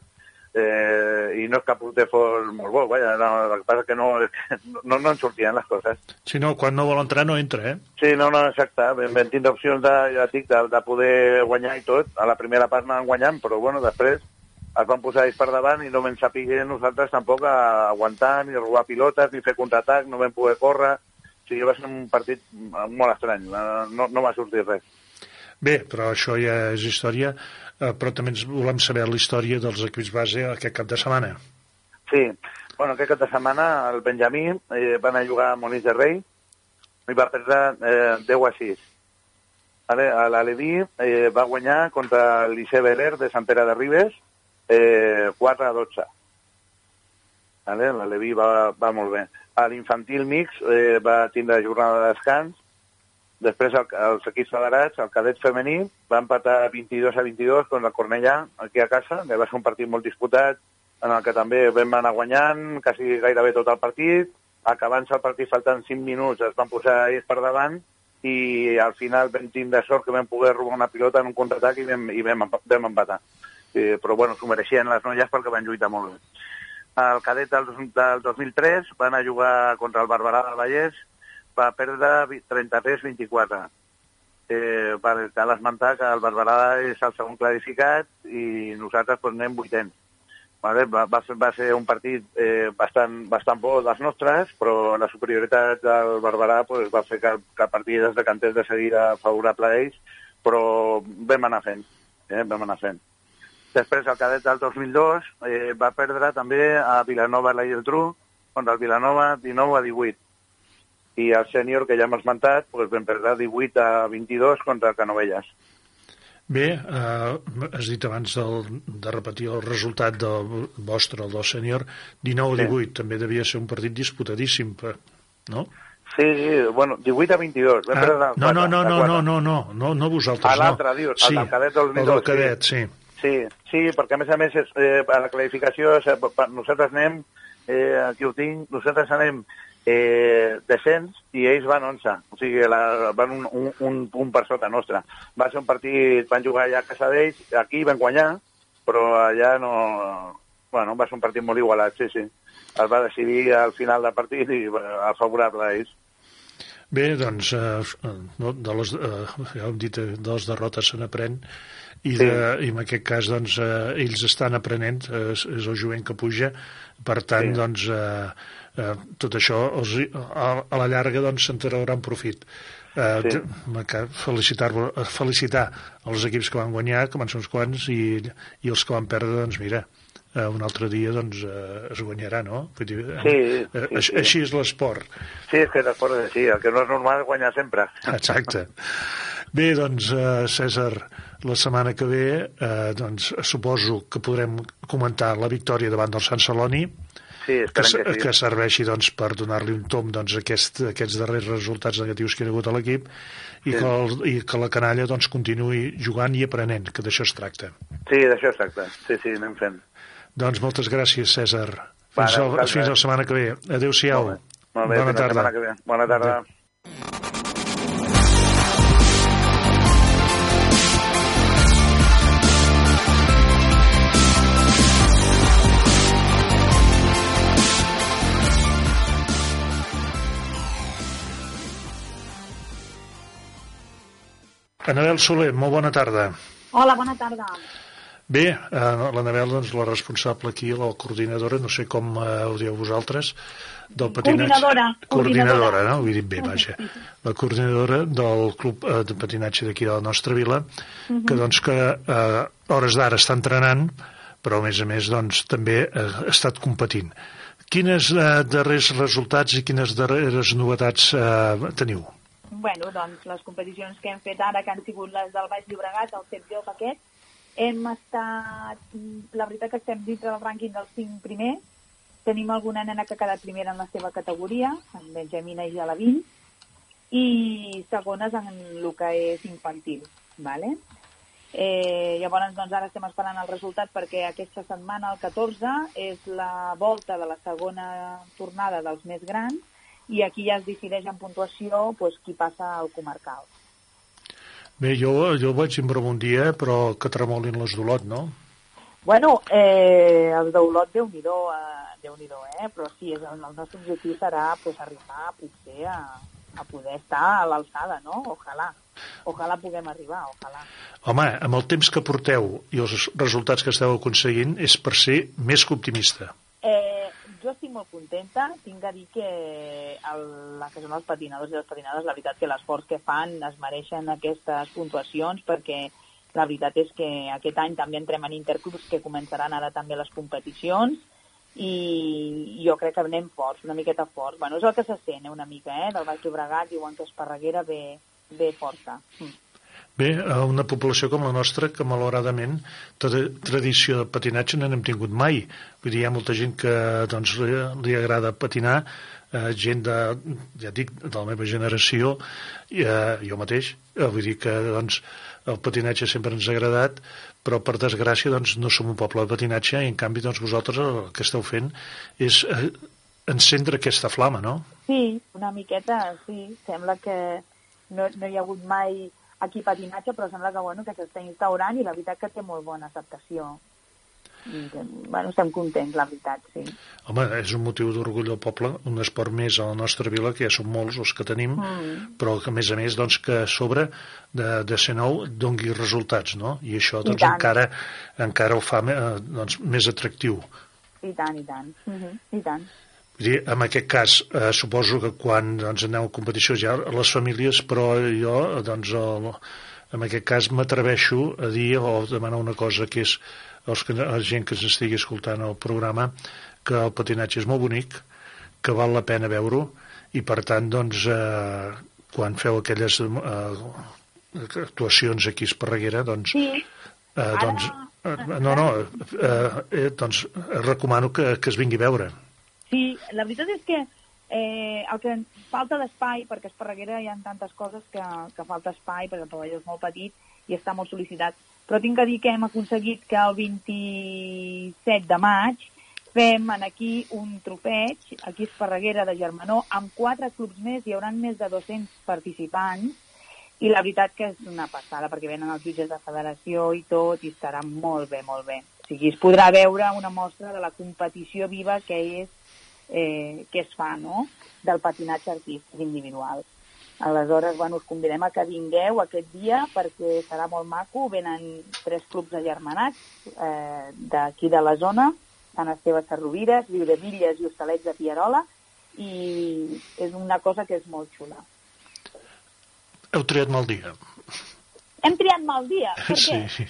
i no és que porter fos molt bo, el que passa que no en sortien les coses. Si no, quan no vol entrar no entra, Sí, exacte, vam tindre opcions de poder guanyar i tot, a la primera part anàvem guanyant, però bueno, després es van posar ells per davant i no vam saber nosaltres tampoc aguantar, ni robar pilotes, ni fer contraatac, no vam poder córrer. O sigui, va ser un partit molt estrany, no va sortir res. Bé, però això ja és història, però també ens volem saber la història dels equips base aquest cap de setmana. Sí, bueno, aquest cap de setmana el Benjamí va anar a jugar a Molins de Rei i va perdre 10-6. L'Aleví va guanyar contra el Liceu Beler de Sant Pere de Ribes 4-12. L'Aleví va molt bé. L'infantil mix va tindre jornada de descans. Després els equips federats, el cadet femení, va empatar 22-22 contra el Cornellà, aquí a casa, que va ser un partit molt disputat, en el que també vam anar guanyant quasi gairebé tot el partit. Acabant-se el partit faltant 5 minuts es van posar ells per davant i al final vam tindre sort que vam poder robar una pilota en un contraatac i vam empatar. Però bueno, s'ho mereixien les noies perquè van lluitar molt bé. El cadet del 2003 va anar a jugar contra el Barberà del Vallès, va perdre 33-24. Cal esmentar que el Barberà és el segon clarificat i nosaltres anem 8è. Va ser un partit bastant bo dels nostres, però la superioritat del Barberà va fer que el partit es decantés de seguida favorable a ells, però vam anar fent. Després, el cadet del 2002 va perdre també a Vilanova i la Geltrú, contra el Vilanova 19-18. I el sènior, que ja hem esmentat, vam perdre 18-22 contra el Canovelles. Bé, has dit abans de repetir el resultat del vostre, el del sènior, 19-18, també devia ser un partit disputadíssim, no? Sí, bueno, 18-22. No vosaltres, no. L'altre, dius, el del cadet 2002. El del cadet, sí. Sí, perquè a més, a la clarificació, nosaltres anem, aquí ho tinc, nosaltres anem descens i ells van 11, o sigui, van un punt per sota nostra. Va ser un partit, van jugar allà a casa d'ells, aquí van guanyar, però allà no... Bueno, va ser un partit molt igualat, sí. Es va decidir al final del partit i a favorable a ells. Bé, doncs, ja hem dit, de les derrotes se n'aprèn, i en aquest cas, doncs, ells estan aprenent, és el jovent que puja, per tant, doncs, tot això a la llarga doncs se'n traurà un profit. Felicitar els equips que van guanyar, que van ser uns quants, i els que van perdre, doncs mira, un altre dia doncs es guanyarà, no? Vull dir, així és l'esport. Sí, és que l'esport és així, el que no és normal és guanyar sempre. Exacte. Bé, doncs, Cèsar, la setmana que ve doncs suposo que podrem comentar la victòria davant del Sant Celoni, que serveixi doncs, per donar-li un tomb doncs, a aquests darrers resultats negatius que hi ha hagut a l'equip i que la canalla doncs, continuï jugant i aprenent, que d'això es tracta. Sí, d'això es tracta. Sí, anem fent. Doncs moltes gràcies, Cèsar. Fins la setmana que ve. Adéu-siau. Bona tarda. Bona tarda. Anabel Soler, molt bona tarda. Hola, bona tarda. Bé, l'Anabel, doncs, la responsable aquí, la coordinadora, no sé com ho dieu vosaltres, del patinatge... Coordinadora, no? Ho he dit bé, vaja. La coordinadora del club de patinatge d'aquí de la nostra vila, que, doncs, que a hores d'ara està entrenant, però, a més, doncs, també ha estat competint. Quines darrers resultats i quines darreres novetats teniu? Bueno, doncs les competicions que hem fet ara, que han sigut les del Baix Llobregat, el set joc aquest, hem estat... La veritat que estem dins del rànquing dels 5 primers. Tenim alguna nena que ha quedat primera en la seva categoria, en Benjamina i Gelavín, i segones en el que és infantil, ¿vale? Llavors, doncs, ara estem esperant el resultat perquè aquesta setmana, el 14, és la volta de la segona tornada dels més grans, i aquí ja es decideix en puntuació doncs, qui passa al comarcal. Bé, jo vaig embrevar un dia, però que tremolin les d'Olot, no? Bueno, els d'Olot, Déu-n'hi-do, però sí, el nostre objectiu serà pues, arribar potser a poder estar a l'alçada, no? Ojalà puguem arribar, ojalà. Home, amb el temps que porteu i els resultats que esteu aconseguint és per ser més que optimista. Jo estic molt contenta, tinc de dir que que són els patinadors i les patinades, la veritat que l'esforç que fan es mereixen aquestes puntuacions perquè la veritat és que aquest any també entrem en interclubs que començaran ara també les competicions i jo crec que anem forts, una miqueta forts. Bueno, és el que se sent una mica, del Baix Llobregat, diuen que Esparreguera ve forta. Bé, una població com la nostra, que malauradament tradició de patinatge no n'hem tingut mai. Vull dir, hi ha molta gent que doncs, li agrada patinar, gent ja dic, de la meva generació, jo mateix, vull dir que doncs, el patinatge sempre ens ha agradat, però per desgràcia doncs, no som un poble de patinatge i en canvi doncs, vosaltres el que esteu fent és encendre aquesta flama, no? Sí, una miqueta, sí. Sembla que no hi ha hagut mai aquí patinatge, però sembla que s'està instaurant i la veritat que té molt bona acceptació. I, estem contents, la veritat, sí. Home, és un motiu d'orgull del poble, un esport més a la nostra vila, que ja són molts els que tenim, però que a més doncs, que a sobre de ser nou dongui resultats, no? I això doncs, encara ho fa doncs, més atractiu. I tant. I tant. En aquest cas, suposo que quan doncs, aneu a competició ja les famílies, però jo, doncs, en aquest cas, m'atreveixo a dir o a demanar una cosa, que és la gent que s'estigui escoltant el programa, que el patinatge és molt bonic, que val la pena veure-ho, i per tant, doncs, quan feu aquelles actuacions aquí a Esparreguera, doncs, doncs recomano que es vingui a veure. Sí, la veritat és que el que falta d'espai, perquè a Esparreguera hi ha tantes coses que falta espai, perquè el pavelló és molt petit i està molt sol·licitat. Però tinc que dir que hem aconseguit que el 27 de maig fem aquí un tropeig, aquí a Esparreguera de Germanó, amb 4 clubs més, hi haurà més de 200 participants, i la veritat que és una passada, perquè venen els jutges de federació i tot, i estarà molt bé, molt bé. O sigui, es podrà veure una mostra de la competició viva que es fa, no?, del patinatge artístic individual. Aleshores, bueno, us convidem a que vingueu aquest dia perquè serà molt maco. Venen 3 clubs agermanats d'aquí de la zona, Sant Esteve Sarrovires, Riudevilles i Hostalets de Pierola, i és una cosa que és molt xula. Heu triat mal dia. Hem triat mal dia? Per què? Sí.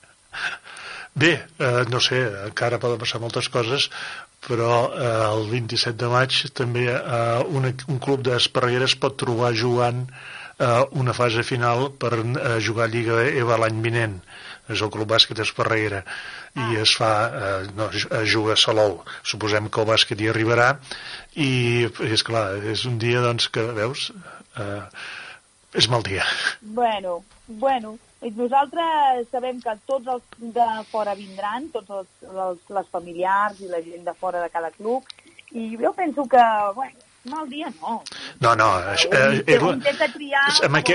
Bé, no sé, encara poden passar moltes coses, però el 27 de maig també un club d'Esparreguera es pot trobar jugant una fase final per jugar a Lliga EVA l'any vinent. És el Club Bàsquet Esparreguera i es juga a Salou. Suposem que el bàsquet hi arribarà i és clar, és un dia doncs que, veus, és mal dia. Bueno, nosaltres sabem que tots els de fora vindran, tots les familiars i la gent de fora de cada club, i jo penso que, bueno, mal dia no. No. Intenta triar...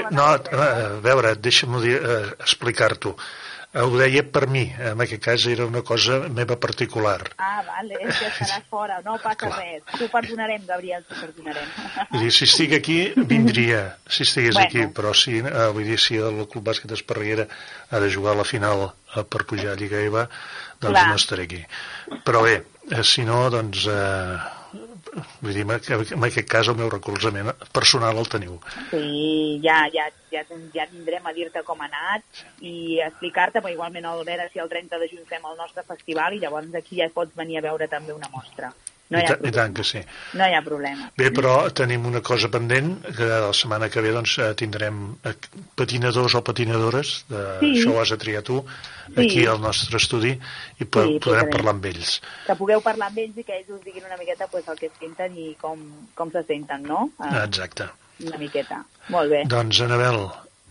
A veure, deixa'm explicar-t'ho. Ho deia per mi, en aquest cas era una cosa meva particular. Ah, vale, és que estaràs fora, no passa res. T'ho perdonarem, Gabriel, t'ho perdonarem. Vull dir, si estic aquí, vindria, si estigués aquí, però si el Club Bàsquet Esparreguera ha de jugar a la final per pujar a Lliga EVA, doncs no estaré aquí. Però bé, si no, doncs... vull dir, en aquest cas el meu recolzament personal el teniu. Sí, ja tindrem a dir-te com ha anat i explicar-te, però igualment a veure si el 30 de juny fem el nostre festival i llavors aquí ja pots venir a veure també una mostra. I tant que sí. No hi ha problema. Bé, però tenim una cosa pendent, que la setmana que ve doncs, tindrem patinadors o patinadores, això ho has de triar tu, aquí al nostre estudi, i podrem parlar amb ells. Que pugueu parlar amb ells i que ells us diguin una miqueta el que senten i com se senten, no? Exacte. Una miqueta. Molt bé. Doncs, Anabel,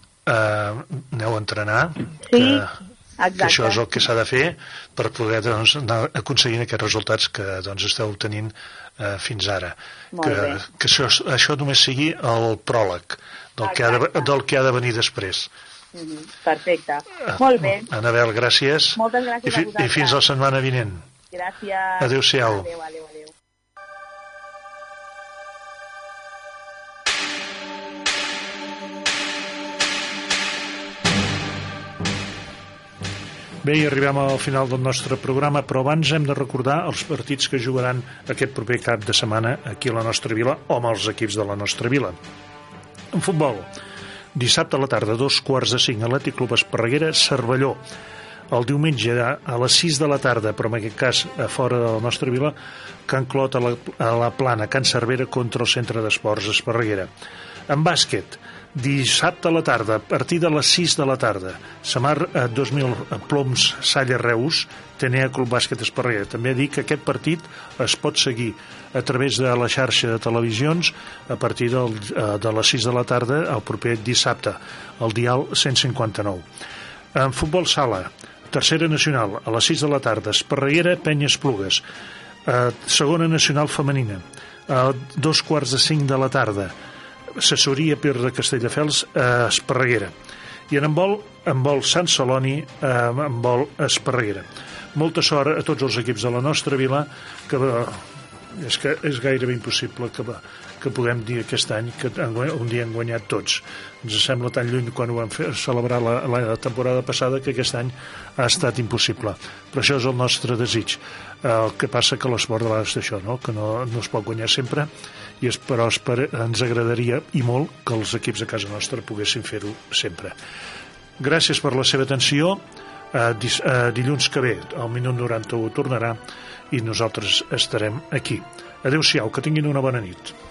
aneu a entrenar. Sí. Exacte. Que això és el que s'ha de fer per poder anar aconseguint aquests resultats que esteu obtenint fins ara. Que això només sigui el pròleg del que ha de venir després. Perfecte. Molt bé. Anabel, gràcies. Moltes gràcies a vosaltres. I fins la setmana vinent. Gràcies. Adéu-siau. Adéu. Bé, i arribem al final del nostre programa, però abans hem de recordar els partits que jugaran aquest proper cap de setmana aquí a la nostra vila o amb els equips de la nostra vila. En futbol, dissabte a la tarda, 2:45, Atlètic Club Esparreguera, Cervelló. El diumenge a les 6 de la tarda, però en aquest cas a fora de la nostra vila, Can Clot a la Plana, Can Cervera contra el Centre d'Esports Esparreguera. En bàsquet, dissabte a la tarda, a partir de les 6 de la tarda, Samar 2000 Ploms Salla Reus, TNA Club Bàsquet Esparreguera. També dic que aquest partit es pot seguir a través de la xarxa de televisions a partir de les 6 de la tarda el proper dissabte, al dial 159. En futbol sala, tercera nacional, a les 6 de la tarda, Esparreguera, Penya Esplugues. Segona nacional femenina, a 4:45 de la tarda, Assessoria Pirra de Castelldefels a Esparreguera. I en handbol Sant Celoni, handbol Esparreguera. Molta sort a tots els equips de la nostra vila, que és gairebé impossible que puguem dir aquest any que un dia han guanyat tots. Ens sembla tan lluny quan ho vam celebrar la temporada passada que aquest any ha estat impossible. Però això és el nostre desig. El que passa que l'esport de vegades és això, no? Que no es pot guanyar sempre, però ens agradaria i molt que els equips de casa nostra poguessin fer-ho sempre. Gràcies per la seva atenció. Dilluns que ve, al minut 91 tornarà i nosaltres estarem aquí. Adéu-siau, que tinguin una bona nit.